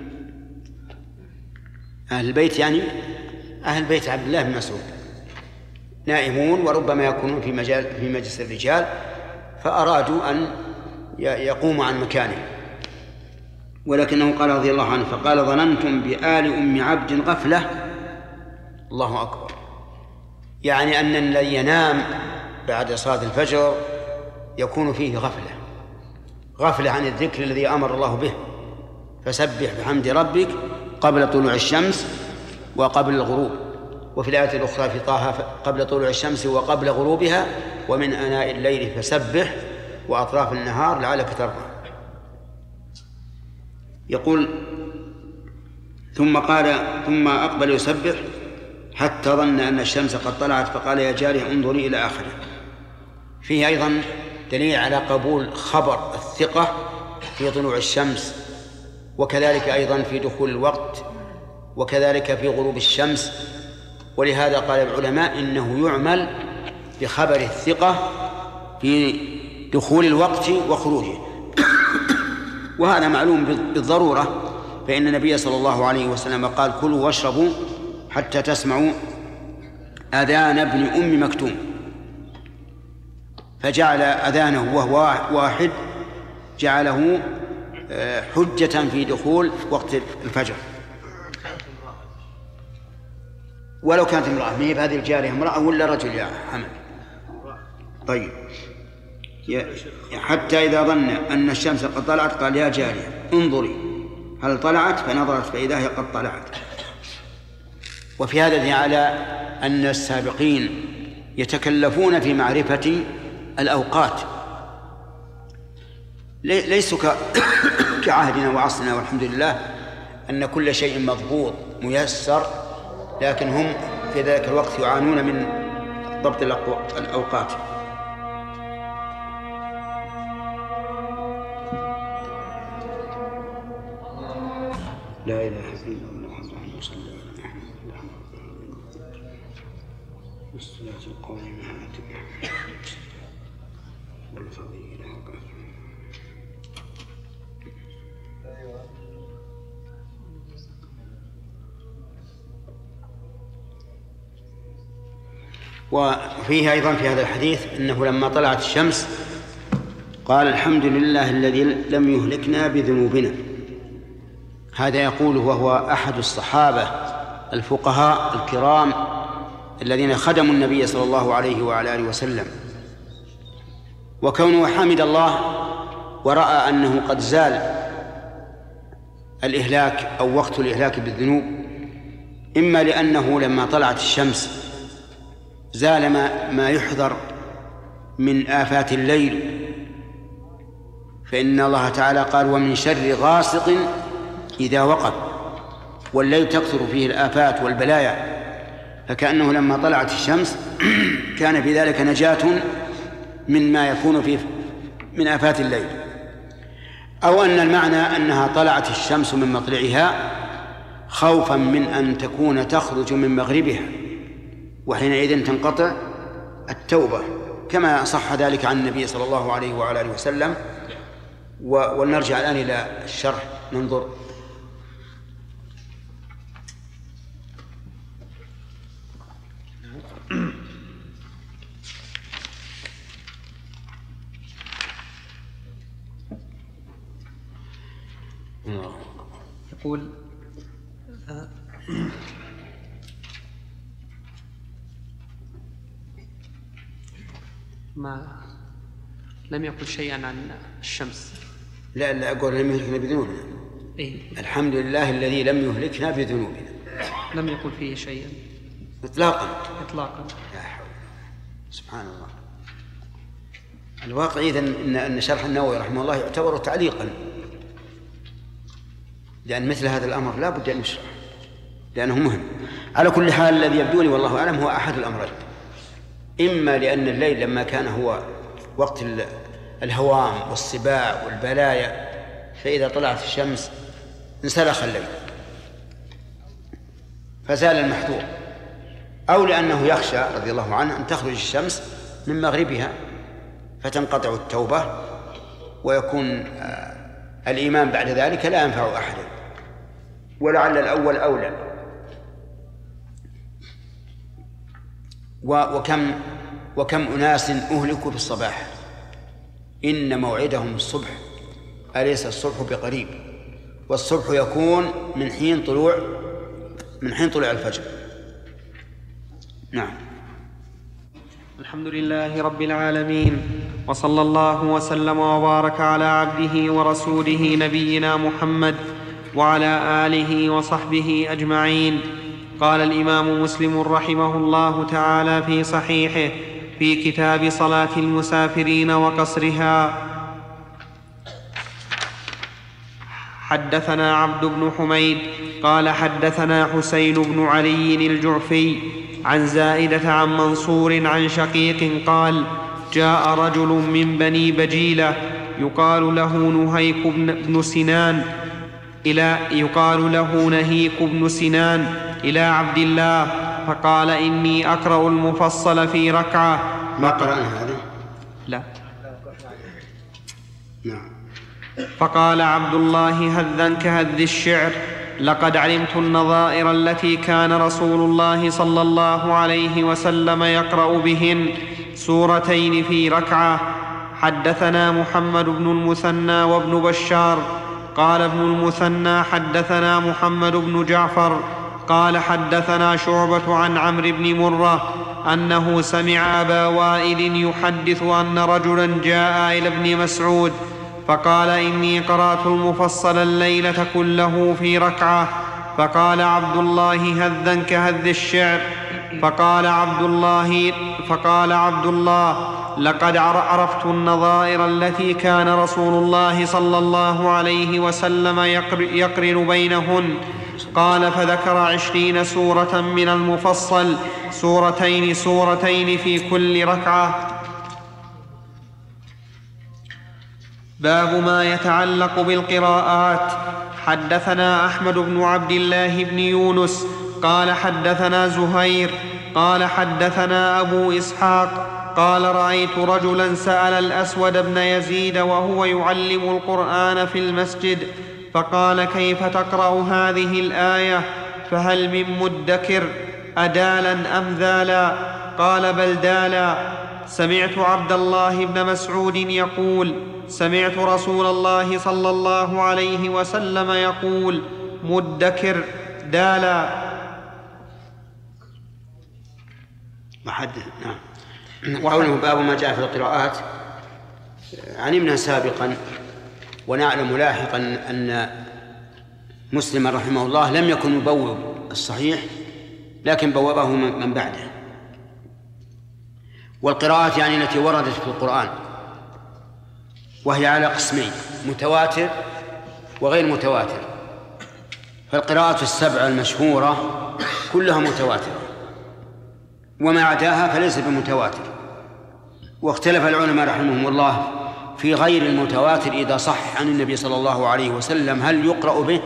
أهل البيت يعني أهل بيت عبد الله بن مسعود نائمون، وربما يكونون في مجال في مجلس الرجال، فأرادوا أن يقوموا عن مكانه، ولكنه قال رضي الله عنه فقال ظننتم بآل أم عبد غفلة. الله أكبر، يعني أن الذي ينام بعد صلاة الفجر يكون فيه غفلة غفلة عن الذكر الذي أمر الله به، فسبح بحمد ربك قبل طلوع الشمس وقبل الغروب. وفي الآية الأخرى في طه قبل طلوع الشمس وقبل غروبها ومن آناء الليل فسبح وأطراف النهار لعلك ترضى. يقول ثم قال ثم أقبل يسبح حتى ظن أن الشمس قد طلعت، فقال يا جارية انظري إلى آخره. فيه أيضا دليل على قبول خبر الثقة في طلوع الشمس، وكذلك أيضا في دخول الوقت، وكذلك في غروب الشمس، ولهذا قال العلماء إنه يعمل بخبر الثقة في دخول الوقت وخروجه. وهذا معلوم بالضرورة، فإن النبي صلى الله عليه وسلم قال: كلوا واشربوا حتى تسمعوا أذان ابن أم مكتوم، فجعل أذانه وهو واحد جعله حجة في دخول وقت الفجر. ولو كانت امرأة، ما هي بهذه الجارية امرأة ولا رجل يا حمد؟ طيب. حتى إذا ظن أن الشمس قد طلعت قال: يا جارية انظري هل طلعت؟ فنظرت فإذا هي قد طلعت. وفي هذا دليل على أن السابقين يتكلفون في معرفة الأوقات، ليسوا كعهدنا وعصرنا والحمد لله أن كل شيء مضبوط ميسر، لكن هم في ذلك الوقت يعانون من ضبط الأوقات. لا إله إلا الله محمد صلى الله عليه وسلم. والصلاة القائمة والفضيلة. وفيه أيضا في هذا الحديث أنه لما طلعت الشمس قال: الحمد لله الذي لم يهلكنا بذنوبنا. هذا يقول وهو أحد الصحابة الفقهاء الكرام الذين خدموا النبي صلى الله عليه وعلى آله وسلم. وكونه حمد الله ورأى أنه قد زال الإهلاك أو وقت الإهلاك بالذنوب، إما لأنه لما طلعت الشمس زال ما, ما يحذر من آفات الليل، فإن الله تعالى قال: ومن شر غاسق إذا وقب، والليل تكثر فيه الآفات والبلايا. فكأنه لما طلعت الشمس كان في ذلك نجاة من ما يكون فيه من آفات الليل. أو أن المعنى أنها طلعت الشمس من مطلعها خوفا من أن تكون تخرج من مغربها، وحينئذ تنقطع التوبة، كما صح ذلك عن النبي صلى الله عليه وعلى آله وسلم. ونرجع الآن إلى الشرح ننظر.
يقول: ما لم يقل شيئا عن الشمس.
لا لا أقول لم يهلكنا بذنوبنا.
إيه؟ الحمد
لله الذي لم يهلكنا بذنوبنا.
لم يقل فيه شيئا
إطلاقا
إطلاقا.
لا حول. سبحان الله. الواقع إذن إن أن شرح النووي رحمه الله يعتبر تعليقا، لأن مثل هذا الأمر لا بد أن يشرح لأنه مهم. على كل حال الذي يبدو لي والله أعلم هو أحد الأمرين: إما لأن الليل لما كان هو وقت الهوام والسباع والبلايا، فإذا طلعت الشمس انسلخ الليل فزال المحذور، أو لأنه يخشى رضي الله عنه أن تخرج الشمس من مغربها فتنقطع التوبة ويكون الإيمان بعد ذلك لا ينفع أحدا، ولعل الأول أولى. وكم وكم أناس أهلكوا في الصباح، إن موعدهم الصبح أليس الصبح بقريب؟ والصبح يكون من حين طلوع من حين طلوع الفجر. نعم.
الحمد لله رب العالمين، وصلى الله وسلم وبارك على عبده ورسوله نبينا محمد وعلى آله وصحبه أجمعين. قال الإمام مسلم رحمه الله تعالى في صحيحه في كتاب صلاة المسافرين وقصرها: حدثنا عبد بن حميد قال حدثنا حسين بن علي الجعفي عن زائدة عن منصور عن شقيق قال: جاء رجل من بني بجيلة يقال له نهيك بن سنان إلى يقال له نهيك بن سنان إلى عبد الله فقال إني أقرأ المفصل في ركعة.
ما قرأنا هذا؟
لا.
نعم.
فقال عبد الله هذا كهذ الشعر: لقد علمت النظائر التي كان رسول الله صلى الله عليه وسلم يقرأ بهن سورتين في ركعة. حدثنا محمد بن المثنى وابن بشار قال ابن المثنى حدثنا محمد بن جعفر قال حدثنا شعبة عن عمرو بن مرة أنه سمع أبا وائل يحدث أن رجلا جاء إلى ابن مسعود فقال إني قرأت المفصل الليلة كله في ركعة. فقال عبد الله هذا كهذ الشعر. فقال عبد الله فقال عبد الله لقد عرفت النظائر التي كان رسول الله صلى الله عليه وسلم يقرن بينهن. قال فذكر عشرين سورة من المفصل، سورتين سورتين في كل ركعة. باب ما يتعلق بالقراءات. حدثنا أحمد بن عبد الله بن يونس قال حدثنا زهير قال حدثنا أبو إسحاق قال رأيت رجلا سأل الأسود بن يزيد وهو يعلم القرآن في المسجد فقال كيف تقرأ هذه الآية؟ فهل من مدكر أدالا أم ذالا؟ قال بل دالا. سمعت عبد الله بن مسعود يقول سمعت رسول الله صلى الله عليه وسلم يقول مدكر دالا.
محدث. نعم. قوله باب ما جاء في القراءات، علمنا سابقا ونعلم لاحقا أن مسلم رحمه الله لم يكن يبوب الصحيح لكن بوبه من بعده. والقراءات يعني التي وردت في القرآن، وهي على قسمين: متواتر وغير متواتر. فالقراءات السبع المشهورة كلها متواترة، وما عداها فليس بمتواتر. واختلف العلماء رحمهم الله في غير المتواتر إذا صح عن النبي صلى الله عليه وسلم هل يقرأ به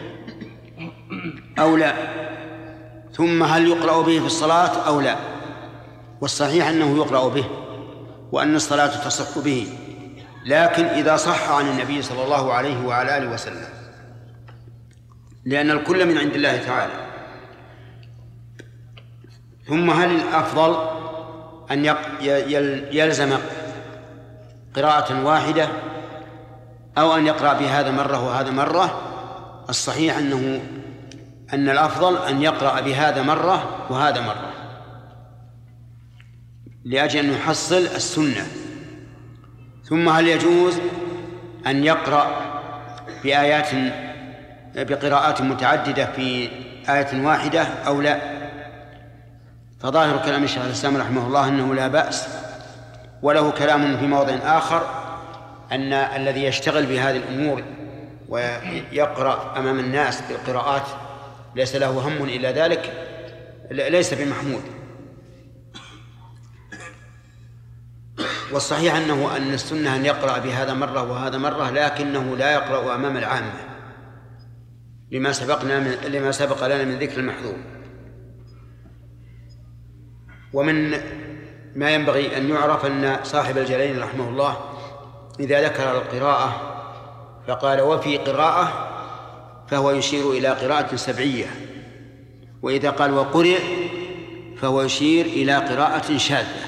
أو لا، ثم هل يقرأ به في الصلاة أو لا. والصحيح أنه يقرأ به وأن الصلاة تصح به، لكن إذا صح عن النبي صلى الله عليه وعلى آله وسلم، لأن الكل من عند الله تعالى. ثم هل الأفضل أن يلزم قراءة واحدة أو أن يقرأ بهذا مرة وهذا مرة؟ الصحيح أنه أن الأفضل أن يقرأ بهذا مرة وهذا مرة، لأجل أن يحصل السنة. ثم هل يجوز أن يقرأ بآيات بقراءات متعددة في آية واحدة أو لا؟ فظاهر كلام الشيخ الإسلام رحمه الله أنه لا بأس، وله كلام في موضع آخر أن الذي يشتغل بهذه الأمور ويقرأ أمام الناس بالقراءات ليس له هم إلا ذلك ليس بمحمود. والصحيح أنه أن السنة أن يقرأ بهذا مرة وهذا مرة، لكنه لا يقرأ أمام العامة لما سبقنا من لما سبق لنا من ذكر المحظور. ومن ما ينبغي أن يعرف أن صاحب الجلالين رحمه الله إذا ذكر القراءة فقال وفي قراءة فهو يشير إلى قراءة سبعية، وإذا قال وقرئ فهو يشير إلى قراءة شاذة.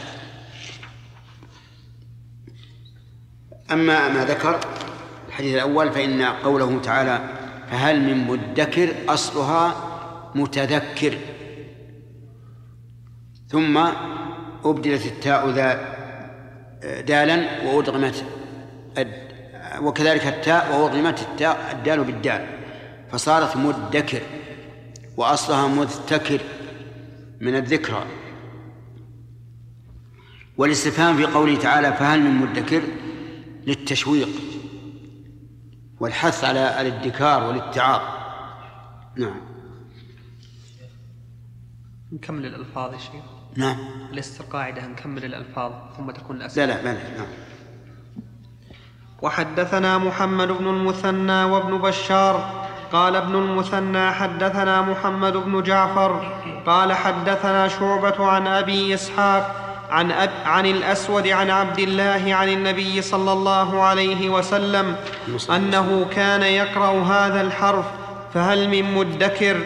أما ما ذكر الحديث الأول فإن قوله تعالى فهل من مدكر أصلها متذكر، ثم أبدلت التاء ذا دالا وأدغمت وكذلك التاء وأدغمت التاء الدال بالدال فصارت مدكر، وأصلها مذتكر من الذكرى. والاستفهام في قوله تعالى فهل من مدكر للتشويق والحث على الادكار والاتعاظ. نعم.
نكمل الألفاظ يا شيخ.
نعم.
لست قاعدة نكمل الألفاظ ثم تكون الأسئلة.
لا لا لا نعم.
وحدثنا محمد بن المثنى وابن بشار قال ابن المثنى حدثنا محمد بن جعفر قال حدثنا شعبة عن أبي إسحاق عن, أب عن الأسود عن عبد الله عن النبي صلى الله عليه وسلم أنه كان يقرأ هذا الحرف فهل من مدكر.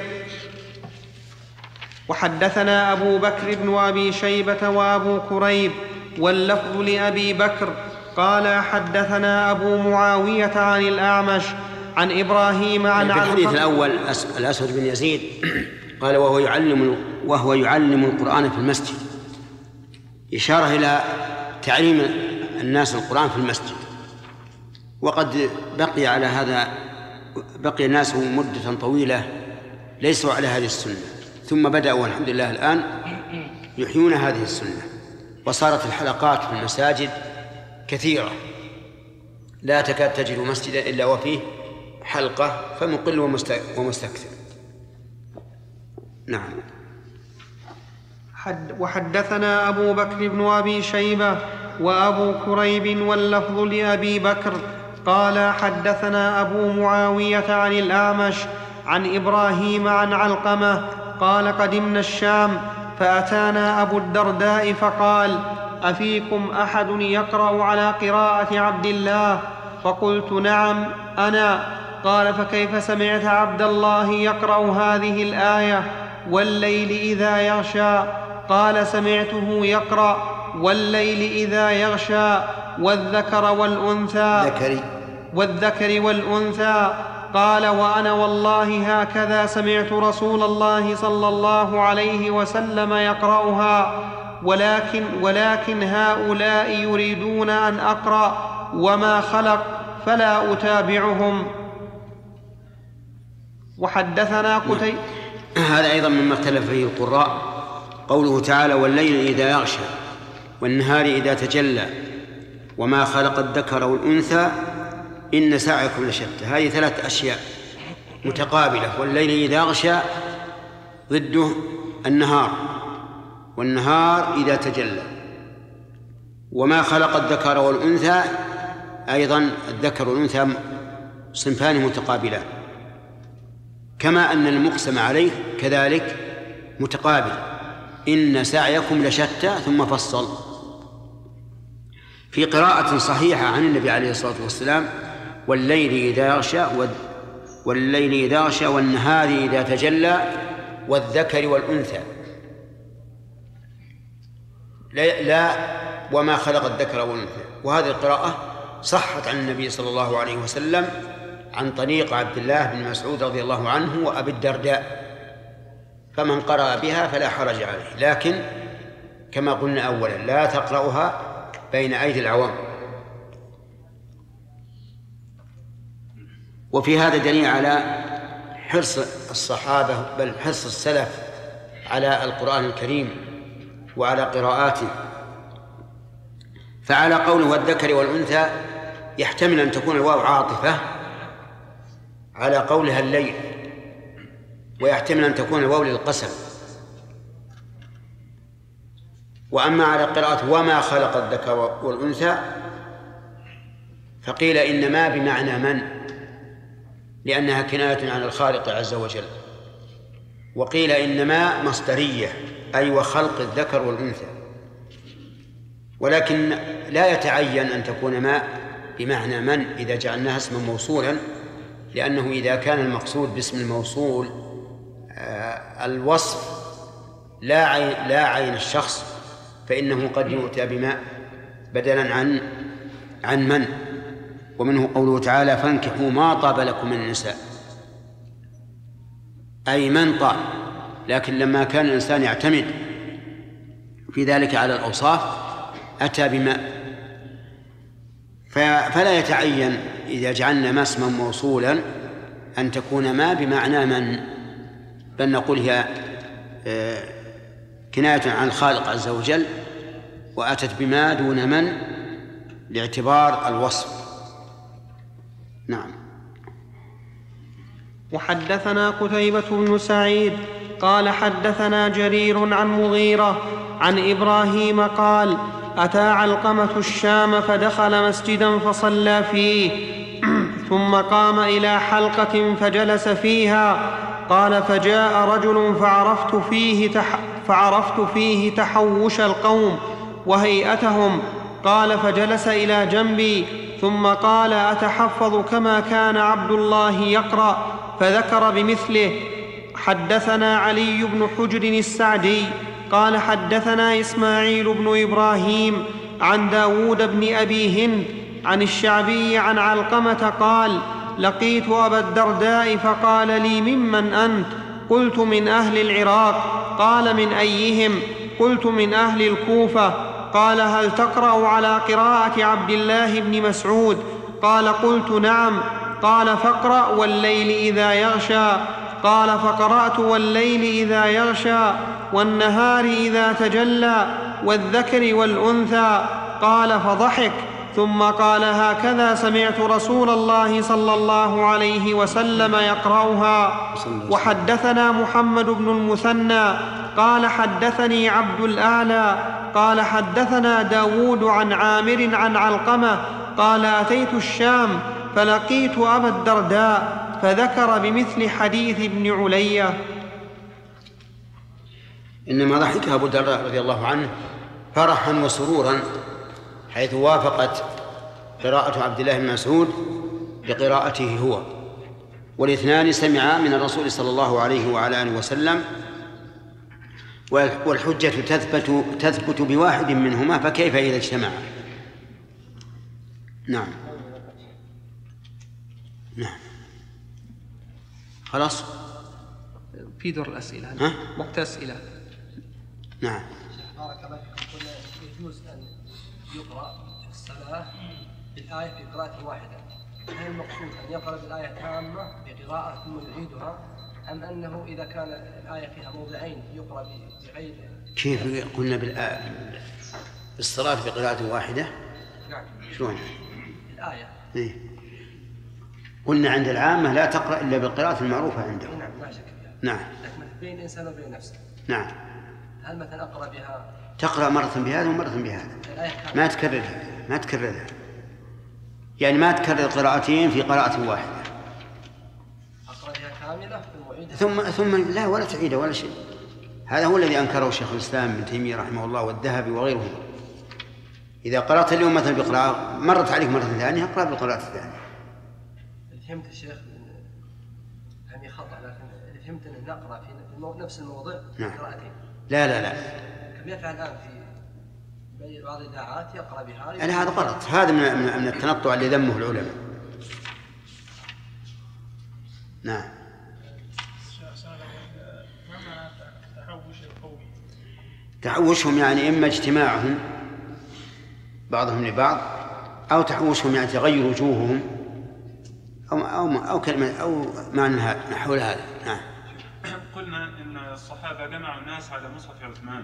وحدثنا أبو بكر بن أبي شيبة وأبو كريب واللفظ لأبي بكر قال حدثنا أبو معاوية عن الأعمش عن إبراهيم عن
في الحديث الأول الأسود بن يزيد قال وهو يعلم, وهو يعلم القرآن في المسجد، إشارة إلى تعليم الناس القرآن في المسجد. وقد بقي على هذا بقي الناس مدة طويلة ليسوا على هذه السنة، ثم بدأوا والحمد لله الآن يحيون هذه السنة، وصارت الحلقات في المساجد كثيرة، لا تكاد تجد مسجدا إلا وفيه حلقة، فمقل ومستكثر. نعم.
حد وحدثنا أبو بكر بن أبي شيبة وأبو كريب واللفظ لأبي بكر قال حدثنا أبو معاوية عن الأعمش عن إبراهيم عن علقمة قال قدمنا الشام فأتانا أبو الدرداء فقال أفيكم أحد يقرأ على قراءة عبد الله؟ فقلت نعم أنا. قال فكيف سمعت عبد الله يقرأ هذه الآية والليل إذا يغشى؟ قال سمعته يقرأ والليل إذا يغشى والذكر والأنثى
ذكري
والذكر والأنثى. قال وأنا والله هكذا سمعت رسول الله صلى الله عليه وسلم يقرأها، ولكن, ولكن هؤلاء يريدون أن أقرأ وما خلق فلا أتابعهم. وحدثنا قتيبة.
هذا أيضا مما اختلف فيه القراء، قوله تعالى والليل إذا يغشى والنهار إذا تجلى وما خلق الذكر والأنثى إن سعيكم لشتى. هذه ثلاث أشياء متقابلة، والليل إذا يغشى ضده النهار، والنهار إذا تجلى، وما خلق الذكر والأنثى أيضا الذكر والأنثى صنفان متقابلان، كما أن المقسم عليه كذلك متقابل، إن سعيكم لشتى ثم فصل. في قراءة صحيحة عن النبي عليه الصلاة والسلام والليل إذا يغشى والليل إذا يغشى والنهار إذا تجلى والذكر والأنثى، لا, لا وما خلق الذكر والأنثى. وهذه القراءة صحت عن النبي صلى الله عليه وسلم عن طريق عبد الله بن مسعود رضي الله عنه وأبي الدرداء، فمن قرأ بها فلا حرج عليه، لكن كما قلنا أولا لا تقرأها بين أيدي العوام. وفي هذا دليل على حرص الصحابة بل حرص السلف على القرآن الكريم وعلى قراءاته. فعلى قوله والذكر والأنثى يحتمل أن تكون الواو عاطفة على قولها الليل، ويحتمل أن تكون الواو للقسم. وأما على قراءة وما خلق الذكر والأنثى فقيل إنما بمعنى من، لأنها كناية عن الخالق عز وجل. وقيل إنما مصدرية أي وخلق الذكر والأنثى، ولكن لا يتعين أن تكون ما بمعنى من إذا جعلناها اسما موصولا، لأنه إذا كان المقصود باسم الموصول الوصف لا عين, لا عين الشخص فإنه قد يؤتى بما بدلا عن عن من. ومنه قوله تعالى فانكحوا ما طاب لكم من النساء، أي من طاب. لكن لما كان الإنسان يعتمد في ذلك على الأوصاف أتى بما، فلا يتعين إذا جعلنا ما اسما موصولا أن تكون ما بمعنى من، بل نقول هي كناية عن الخالق عز وجل وأتت بما دون من لاعتبار الوصف. نعم.
وحدثنا قتيبة بن سعيد قال حدثنا جرير عن مغيرة عن إبراهيم قال أتى علقمة الشام فدخل مسجدا فصلى فيه ثم قام إلى حلقة فجلس فيها. قال: فجاء رجل فعرفت فيه, تح فعرفت فيه تحوش القوم وهيئتهم. قال: فجلس إلى جنبي ثم قال: أتحفظ كما كان عبد الله يقرأ؟ فذكر بمثله. حدثنا علي بن حجر السعدي قال: حدثنا إسماعيل بن إبراهيم عن داود بن أبي هند عن الشعبي عن علقمة قال: لقيت أبا الدرداء فقال لي: ممن أنت؟ قلت: من أهل العراق. قال: من أيهم؟ قلت: من أهل الكوفة. قال: هل تقرأ على قراءة عبد الله بن مسعود؟ قال: قلت: نعم. قال: فاقرأ والليل إذا يغشى. قال: فقرأت والليل إذا يغشى والنهار إذا تجلى والذكر والأنثى. قال: فضحك ثم قال: هكذا سمعت رسول الله صلى الله عليه وسلم يقرأها. وحدثنا محمد بن المثنى قال: حدثني عبد الأعلى قال: حدثنا داود عن عامر عن علقمة قال: أتيت الشام فلقيت أبا الدرداء فذكر بمثل حديث ابن علية.
إنما ضحك أبو الدرداء رضي الله عنه فرحا وسرورا حيث وافقت قراءة عبد الله بن مسعود بقراءته هو، والاثنان سمعا من الرسول صلى الله عليه وعلى آله وسلم، والحجة تثبت تثبت بواحد منهما، فكيف إذا اجتمعا؟ نعم نعم خلاص
في دور الأسئلة.
ها؟
وقت أسئلة.
نعم.
بارك الله فيكم. قلنا يجوز أن يقرأ في الصلاة بالآية في قراءة واحدة. هل المقصود أن يقرأ بالآية تامة بقراءة ثم يعيدها، أم أنه إذا كان الآية فيها موضعين يقرأ بغير؟
كيف قلنا بالآية بالصلاة بقراءة واحدة؟
نعم.
شلون؟
الآية.
إيه؟ قلنا عند العامة لا تقرأ إلا بالقراءة المعروفة عندهم.
نعم لا شك فيها.
نعم.
لكن بين الإنسان وبين نفسه.
نعم.
هل مثلا أقرأ بها؟
تقرأ مرة بهذا ومرة بهذا. ما تكررها ما تكررها يعني ما تكرر قراءتين في قراءة واحدة.
أقرأ بها كاملة
ثم ثم لا ولا تعيدها ولا شيء. هذا هو الذي أنكره شيخ الإسلام ابن تيمية رحمه الله والذهبي وغيره. إذا قرأت اليوم مثلا بقراءة مرت عليك مرة ثانية اقرأ بالقراءة الثانية.
فهمت الشيخ يعني خطأ، لكن فهمت أن نقرأ في نفس الموضع قراءتين.
لا لا لا.
كم يفعل الآن في بعض الإذاعات يقرأ بها.
يعني هذا غلط، هذا من من التنطع اللي ذمه العلماء. نعم. تحوشهم يعني إما اجتماعهم بعضهم لبعض، أو تحوشهم يعني تغير وجوههم، أو أو أو كلمة أو معنى نحو هذا. نعم.
قلنا إن الصحابة جمعوا الناس على مصحف عثمان،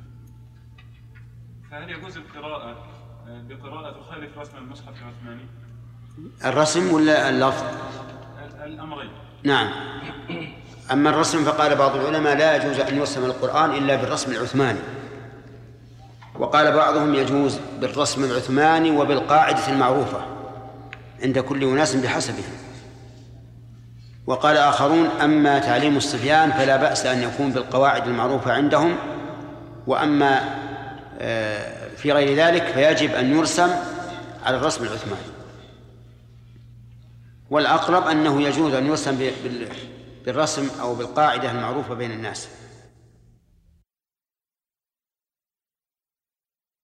فهل يجوز القراءة بقراءة تخالف رسم المصحف العثماني؟
الرسم ولا اللفظ؟
الأمرين.
نعم. أما الرسم فقال بعض العلماء لا يجوز أن يرسم القرآن إلا بالرسم العثماني، وقال بعضهم يجوز بالرسم العثماني وبالقاعدة المعروفة عند كل أناس بحسبهم. وقال آخرون أما تعليم الصبيان فلا بأس أن يكون بالقواعد المعروفة عندهم، وأما في غير ذلك فيجب أن يرسم على الرسم العثماني. والأقرب أنه يجوز أن يرسم بالرسم أو بالقاعدة المعروفة بين الناس.